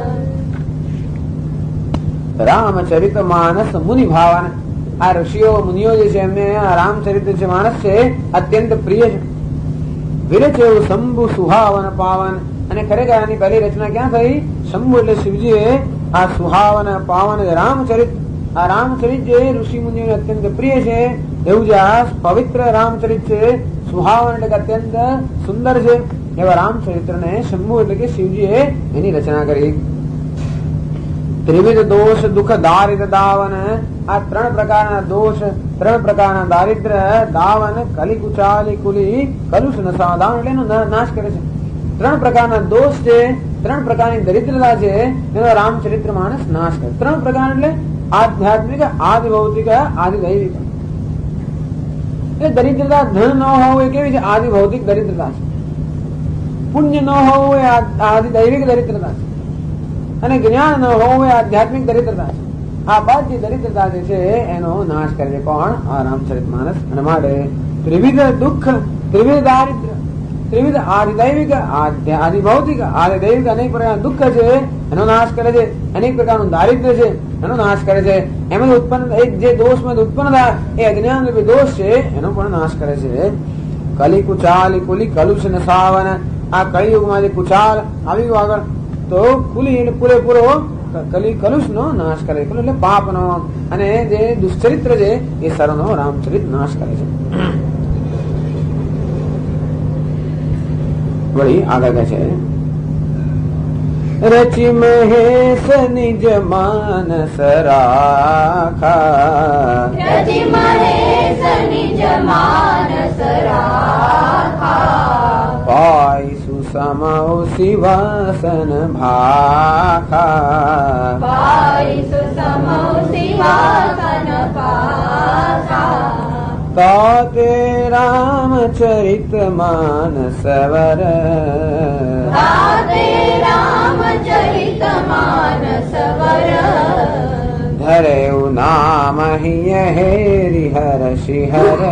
રામચરિત માનસ મુનિ ભાવન. આ ઋષિઓ મુનિઓ જે છે એમને આ રામચરિત જે માનસ છે અત્યંત પ્રિય છે. વિરચે શંભુ સુહાવન પાવન. અને ખરેખર આની પહેલી રચના ક્યાં થઈ? શંભુ એટલે શિવજીએ આ સુહાવન પાવન રામચરિત, આ રામચરિત જે ઋષિ મુનિઓને અત્યંત પ્રિય છે એવું જે આ પવિત્ર રામચરિત છે સુહાવન એટલે અત્યંત સુંદર છે એવા રામચરિત્ર ને શંભુ એટલે કે શિવજીએ એની રચના કરી. ત્રિવિધ દોષ દુઃખ દારિદ્ર દાવન. આ ત્રણ પ્રકારના દોષ, ત્રણ પ્રકારના દારિદ્ર દાવન, કલિ કુચાલી કુલી કલુષ નસાદાન એટલે એનો નાશ કરે છે. ત્રણ પ્રકારના દોષ છે, ત્રણ પ્રકારની દરિદ્રતા છે એનો રામચરિત્ર માનસ નાશ કરે. ત્રણ પ્રકાર એટલે આધ્યાત્મિક, આદિ ભૌતિક, આદિ દૈવિક. એટલે દરિદ્રતા ધન ન હોવું એ કેવી છે? આદિ ભૌતિક દરિદ્રતા છે. પુણ્ય ન હોવું એ દૈવિક દરિદ્રતા છે, અને જ્ઞાન ન હોવું એ આધ્યાત્મિક દરિદ્રતા છે. આ બધી દરિદ્રતા જે છે એનો નાશ કરે છે કોણ? આ રામચરિતમાનસ. અને માટે ત્રિવિધ દુઃખ, ત્રિવિધ દારિદ્ર્ય, ત્રિવિધ આદિદૈવિક, આદિભૌતિક, આદિદૈવિક અનેક પ્રકારના દુઃખ છે એનો નાશ કરે છે. અનેક પ્રકારનું દારિદ્ર્ય છે એનો નાશ કરે છે. એમાં ઉત્પન્ન જે દોષમાં ઉત્પન્ન થાય એ અજ્ઞાન રૂપી દોષ છે એનો પણ નાશ કરે છે. કલી કુચાલી કુલી કલુષ ને સાવન. આ કળિયુગમાં જે કુચાલ આવ્યું આગળ તો કુલી પૂરેપૂરો કલી કલુષ નો નાશ કરે, એટલે પાપ નો અને જે દુષ્ચરિત્ર છે એ સર્વનો રામચરિત નાશ કરે છે. વળી આગળ કહે છે રચી મહેશ નિજ માનસ રાખા, રચી મહેશ નિજ માનસ રાખા, પાય સુસમૌ શિવાસન ભાખા, પાય સુસમૌ શિવાસન ભાખા, તાતે રામચરિત માનસવર, તાતે રામચરિત માનસવર, ધરેઉ નામ હિય હરિહર શિહર,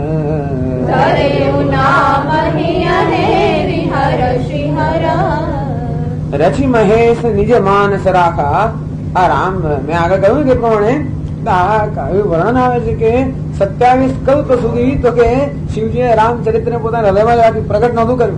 ધરેઉ નામ હિય હરિહર શિહર. રચી મહેશ નિજ માનસ રાખા. આ રામ મેં આગળ કહ્યું કે પ્રમાણે વર્ણન આવે છે કે 27 કલ્પ સુધી તો કે શિવજીએ રામચરિત્ર પોતાના હૃદયમાં રાખી પ્રગટ નહોતું કર્યું.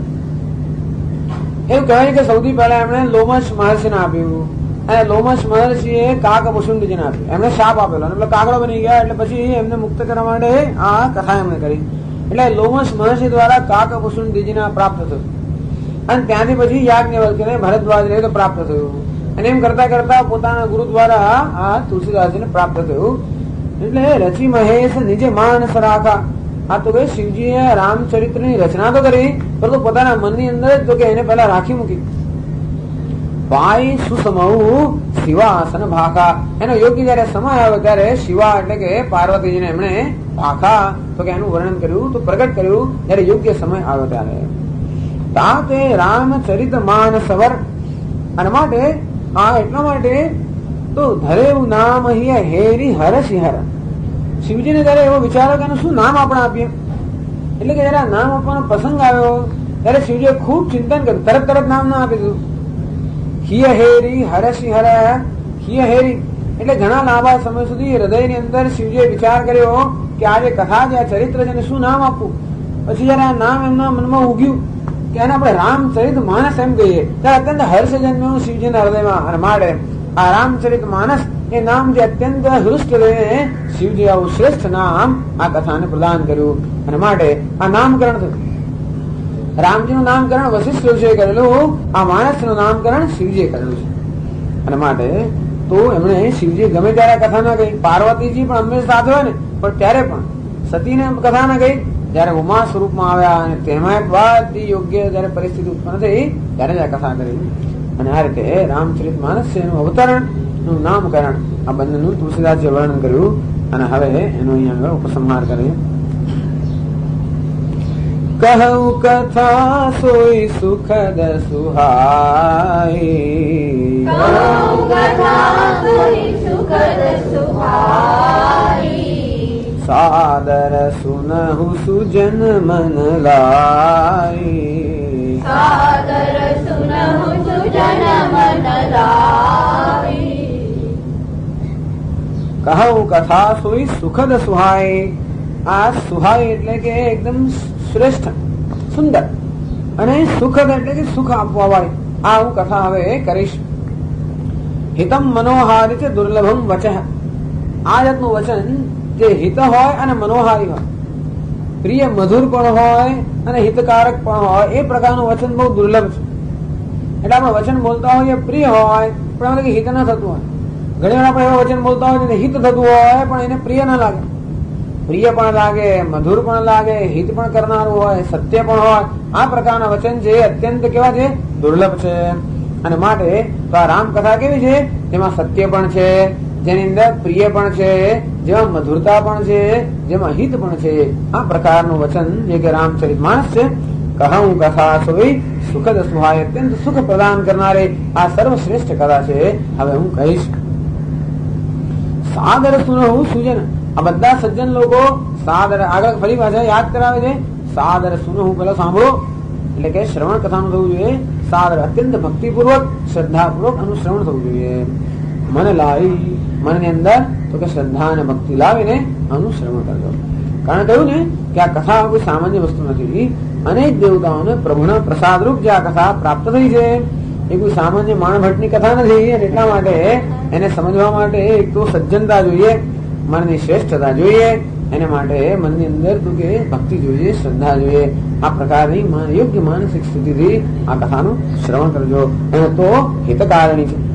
એવું કહેવાય કે સૌથી પહેલા એમણે લોમશ મહર્ષિને આપ્યું, અને લોમશ મહર્ષિએ કાકભૂષુંડજીને આપ્યું. એમને શાપ આપેલો એટલે કાગડો બની ગયા. એટલે પછી એમને મુક્ત કરવા માટે આ કથા એમણે કરી. એટલે લોમશ મહર્ષિ દ્વારા કાકભૂષુંડજીને પ્રાપ્ત થયું, અને ત્યાંથી પછી યાજ્ઞવલ્ક્યને ભરદ્વાજને તો પ્રાપ્ત થયું, અને એમ કરતા કરતા પોતાના ગુરુ દ્વારા આ તુલસીદાસજીને પ્રાપ્ત થયું. એટલે રચી મહેશ નિજે માનસ રાખા. આ તો કે શિવજીએ રામચરિત્રની રચના તો કરી, પરંતુ પોતાના મનની અંદર તો કે એને પહેલા રાખી મૂકી. પાય સુસમૌ શિવાસન ભાખા. એનો યોગ્ય જયારે સમય આવ્યો ત્યારે શિવા એટલે કે પાર્વતીજીને એમણે ભાખા તો કે એનું વર્ણન કર્યું, તો પ્રગટ કર્યું જયારે યોગ્ય સમય આવ્યો ત્યારે. તાતે રામચરિત માનસવર. અને માટે આ એટલા માટે તો ધરેવું નામ હિય હેરી હર શિહર. શિવજીને જયારે એવો વિચારો કે શું નામ આપણે આપીએ, એટલે કે જયારે નામ આપવાનો પ્રસંગ આવ્યો ત્યારે શિવજીએ ખૂબ ચિંતન કર્યું. તરત નામ ના આપી દીધું. હિય હેરી હર શિહર. હિય હેરી એટલે ઘણા લાંબા સમય સુધી હૃદયની અંદર શિવજીએ વિચાર કર્યો કે આ જે કથા છે, આ ચરિત્ર છે, એને શું નામ આપવું. પછી જયારે આ નામ એમના મનમાં ઉગ્યું કે એને આપણે રામચરિત માનસ એમ કહીએ, ત્યારે અત્યંત હર્ષ જન્મ્યું શિવજીના હૃદયમાં. અને માટે આ રામચરિત માનસ એ નામ જે અત્યંત હૃષ્ટ રહીને શિવજી આવું શ્રેષ્ઠ નામ આ કથાને પ્રદાન કર્યું. અને માટે આ નામકરણ થયું. રામજીનું નામકરણ વશિષ્ઠ ઋષિએ કરેલું, આ માનસનું નામકરણ શિવજીએ કરેલું છે. અને માટે તો એમણે શિવજી ગમે ત્યારે કથા ના કહી. પાર્વતીજી પણ હંમેશા સાથે હોય ને, પણ ત્યારે પણ સતીને કથા ના કહી. જયારે ઉમા સ્વરૂપમાં આવ્યા અને તેમાં બધી યોગ્ય જયારે પરિસ્થિતિ ઉત્પન્ન થઈ ત્યારે જ આ કથા કરી. અને આ રીતે રામચરિત માનસ છે એનું અવતરણ, નું નામકરણ, આ બંનેનું તુલસીદાસજીએ વર્ણન કર્યું. અને હવે એનો અહીંયા આગળ ઉપસંહાર કરે. કહું કથા સોઈ સુખદ સુહાઈ, કહું કથા સોઈ સુખદ સુહાઈ, સાદર સુનહુ સુજન મન લાઈ, સાદર સુનહુ સુજન મન લાઈ. કહું કથા સોઈ સુખદ સુહાઈ. આ સુહાઈ એટલે કે એકદમ શ્રેષ્ઠ, સુંદર, અને સુખદ એટલે કે સુખ આપવા વાળી આ હું કથા હવે કરીશ. હિતમ મનોહારી છે દુર્લભમ વચઃ. આ જાતનું વચન જે હિત હોય અને મનોહારી હોય, પ્રિય મધુર પણ હોય અને હિતકારક પણ હોય, એ પ્રકારનું વચન બહુ દુર્લભ છે. એટલે આપણે વચન બોલતા હોઈએ પ્રિય હોય પણ આપણે હિત ના થતું હોય. ઘણી વાર આપણે એવા વચન બોલતા હોય હિત થતું હોય પણ એને પ્રિય ના લાગે. પ્રિય પણ લાગે, મધુર પણ લાગે, હિત પણ કરનારું હોય, સત્ય પણ હોય. આ પ્રકારના વચન છે અત્યંત કેવા છે? દુર્લભ છે. અને માટે તો આ રામકથા કેવી છે? જેમાં સત્ય પણ છે, જેની અંદર પ્રિય પણ છે, જેમાં મધુરતા પણ છે, જેમાં હિત પણ છે. આ પ્રકારનું વચન જે કે રામચરિત માનસ છે. કહું કથા સોઈ સુખદ સુહાય અત્યંત સુખ પ્રદાન કરનારે આ સર્વશ્રેષ્ઠ કથા છે. હવે હું કહીશ. સાદર સુનહુ સુજન. આ બધા સજ્જન લોકો સાદર આગળ ફરી પાછા યાદ કરાવે છે. સાદર સુનહુ પેલા સાંભળો એટલે કે શ્રવણ કથાનું થવું જોઈએ. સાદર અત્યંત ભક્તિપૂર્વક શ્રદ્ધાપૂર્વક આનું શ્રવણ થવું જોઈએ. મન લાવી મનની અંદર તો કે શ્રદ્ધા અને ભક્તિ લાવીને આનું શ્રવણ કરજો. કારણ કહ્યું ને કે આ કથા કોઈ સામાન્ય વસ્તુ નથી. અનેક દેવતાઓને પ્રભુના પ્રસાદરૂપ જે આ કથા પ્રાપ્ત થઈ છે એ કોઈ સામાન્ય માણભટ્ટની કથા નથી. અને એટલા માટે એને સમજવા માટે એક તો સજ્જનતા જોઈએ, મનની શ્રેષ્ઠતા જોઈએ. એને માટે મનની અંદર તો કે ભક્તિ જોઈએ, શ્રદ્ધા જોઈએ. આ પ્રકારની યોગ્ય માનસિક સ્થિતિથી આ કથાનું શ્રવણ કરજો. અને તો હિતકારણી છે.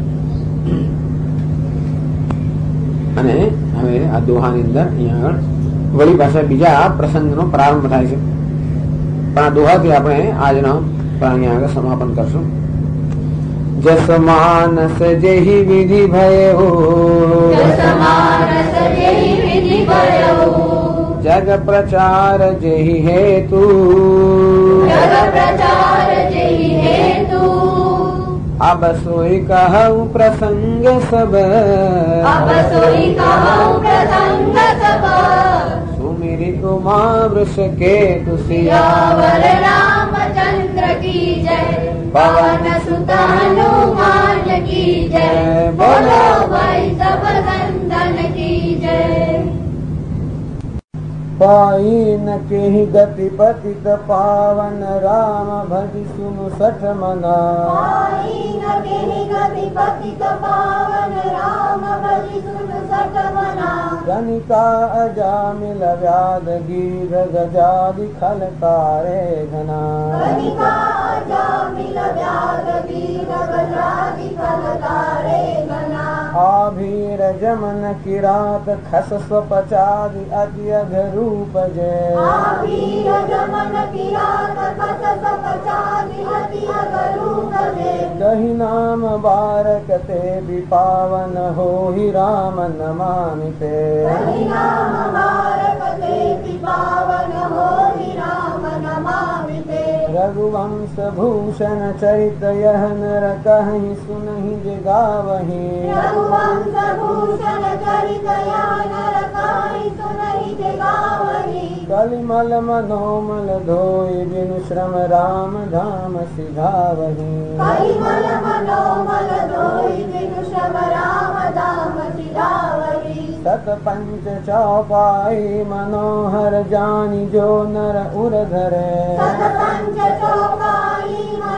અને હવે આ દોહાની અંદર અહીંયા આગળ વળી પાછા બીજા પ્રસંગનો પ્રારંભ થાય છે. પણ આ દોહાથી આપણે આજનો અહીંયા આગળ સમાપન કરશું. જસ માનસ જેહી વિધિ ભયો, જગ પ્રચાર જેહી હેતુ, अब सोई कहूँ प्रसंग सब, सुमिरी उमा वृष के सियावर रामचंद्र की जय, पवन सुत हनुमान की जय, बोलो भाई सब संतन की जय. पाई न के गति पतित पावन राम भजि सुनु सठ मना, पाई न के गति पतित पावन राम भजि सुनु सठ मना, गणिका अजामिल व्याध गीध गजादि खल तारे घना, गणिका अजामिल व्याध गीध गजादि खल तारे घना, आभीर जमन किरात खस स्वपचादि अति अघरूप जय, आभीर जमन किरात खस स्वपचादि अति अघरूप जय, कही नाम बारक ते विपावन हो ही राम नमामिते, कही नाम बारक ते विपावन हो ही राम नमामिते, रघुवंश भूषण चरित यह नर कहीं सुनहि जगावहि, रघुवंश भूषण चरित यह नर कहीं सुनहि जगावहि, कलिमल मनोमल धोई बिनु श्रम राम धाम सिधावहि, कलिमल मनोमल धोई बिनु श्रम राम धाम सिधावहि, सत पंच चौपाई मनोहर जानी जो नर उर धरे, सत पंच चौपाई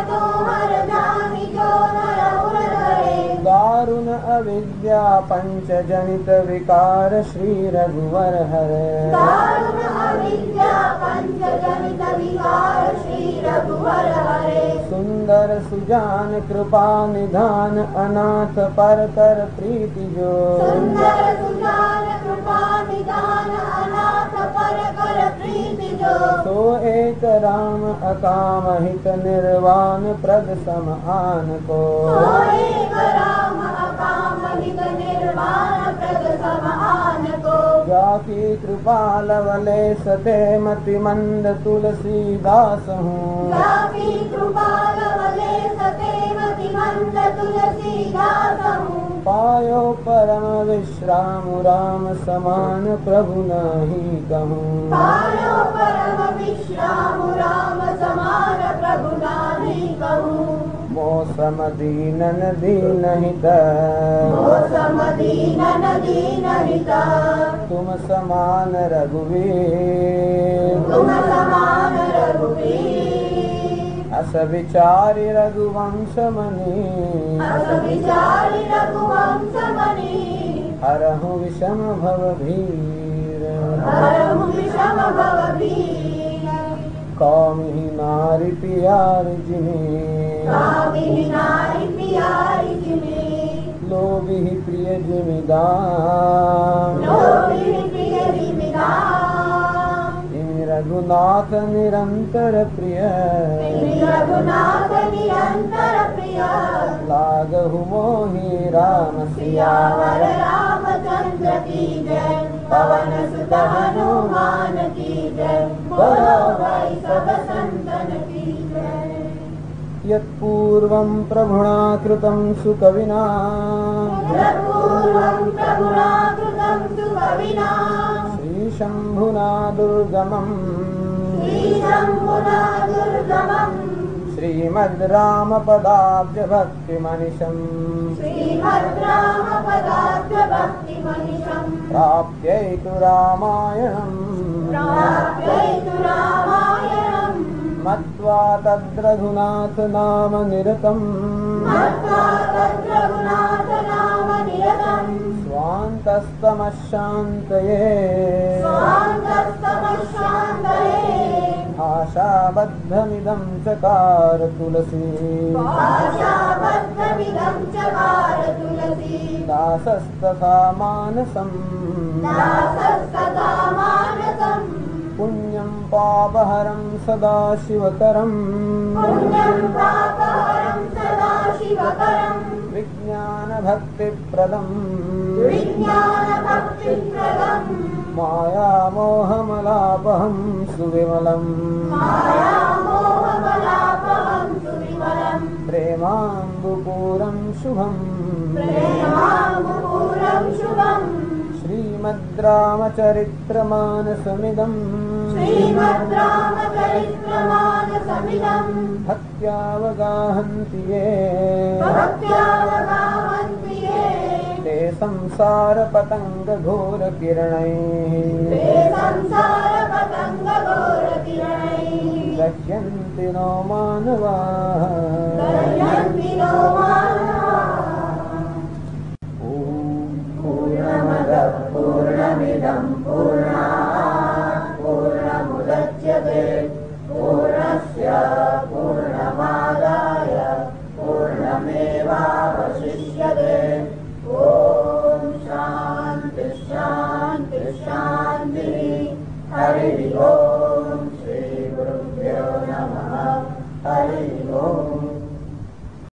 मनोहर जानी जो नर उर धरे, दारुण अविद्या पंच जनित विकार श्री रघुवर हरे, दारुण अविद्या पंच जनित विकार श्री रघुवर हरे, सुंदर सुजान कृपा निधान अनाथ पर कर प्रीति जो, सुंदर सुजान कृपा निदान अनाथ पर कर प्रीति जो, तो एक राम अकाम हित निर्वाण प्रद समान को, तो एक राम अकाम हित निर्वाण प्रद समान को, जाकी कृपा लवले सते मति मंद तुलसीदास हूँ, जाकी कृपा लवले सते मति मंद तुलसीदास हूँ, पायो परम विश्राम राम समान प्रभु नहीं कहूँ, पायो परम विश्राम राम समान प्रभु नाही कहूँ, मौसम दीनन दीनहित, मौसम दीनन दीनहित, तुम समान रघुवीर, तुम समान रघुवीर, अस विचारि रघुवंश मणि, अस विचारि रघुवंश मणि, हरहु विषम भव भीर, हरहु विषम भव भीर, कौमिहि नारि पियारि जिमि, कामिनि नारि पियारि जिमि, लोभिहि प्रिय जिमिदान, लोभिनि प्रिय जिमिदान, इमि रघुनाथ निरंतर प्रिय, श्री रघुनाथ निरंतर प्रिय, लागहु मोहि राम सियावर रामचंद्र की जय, पवन सुत हनुमान की जय, बोलो भाई सब संतन की जय. यत्पूर्वं प्रभुणा कृतं सुकविना यत्पूर्वं प्रभुणा कृतं सुकविना श्रीशम्भुना दुर्गमम् श्रीशम्भुना दुर्गमम् श्रीमद् रामपदाब्जभक्तिमनिशम् श्रीमद्रामपदाब्जभक्तिमनिशम् प्राप्यैतु रामायणम् प्राप्यैतु रामायणम् मत्वा तद्रघुनाथ नाम निरतम् मत्वा तद्रघुनाथ नाम निरतम् स्वान्तस्तमशान्तये स्वान्तस्तमशान्तये आशाबद्धमिदं चकार तुलसी आशाबद्धमिदं चकार तुलसी दासस्तथा मानसम् दासस्तथा मानसम् पुण्यं पापहरं सदा शिवकरम् पुण्यं पापहरं सदा शिवकरम् विज्ञानभक्तिप्रदम् विज्ञानभक्तिप्रदम् मायामोहमलापहं सुविमलम् मायामोहमलापहं सुविमलम् प्रेमाम्बुपूरं शुभम् प्रेमाम्बुपूरं शुभम् श्रीमद् रामचरित्रमानसमिदम् श्रीमद् रामचरित्रमानसमिदम् भक्त्यावगाहन्ति ये भक्त्यावगाहन्ति ये ते संसारपतङ्गघोरकिरणैः ते संसारपतङ्गघोरकिरणैः दह्यन्ति नो मानवाः दह्यन्ति नो मानवाः। पूर्णमदः पूर्णमिदं पूर्णम्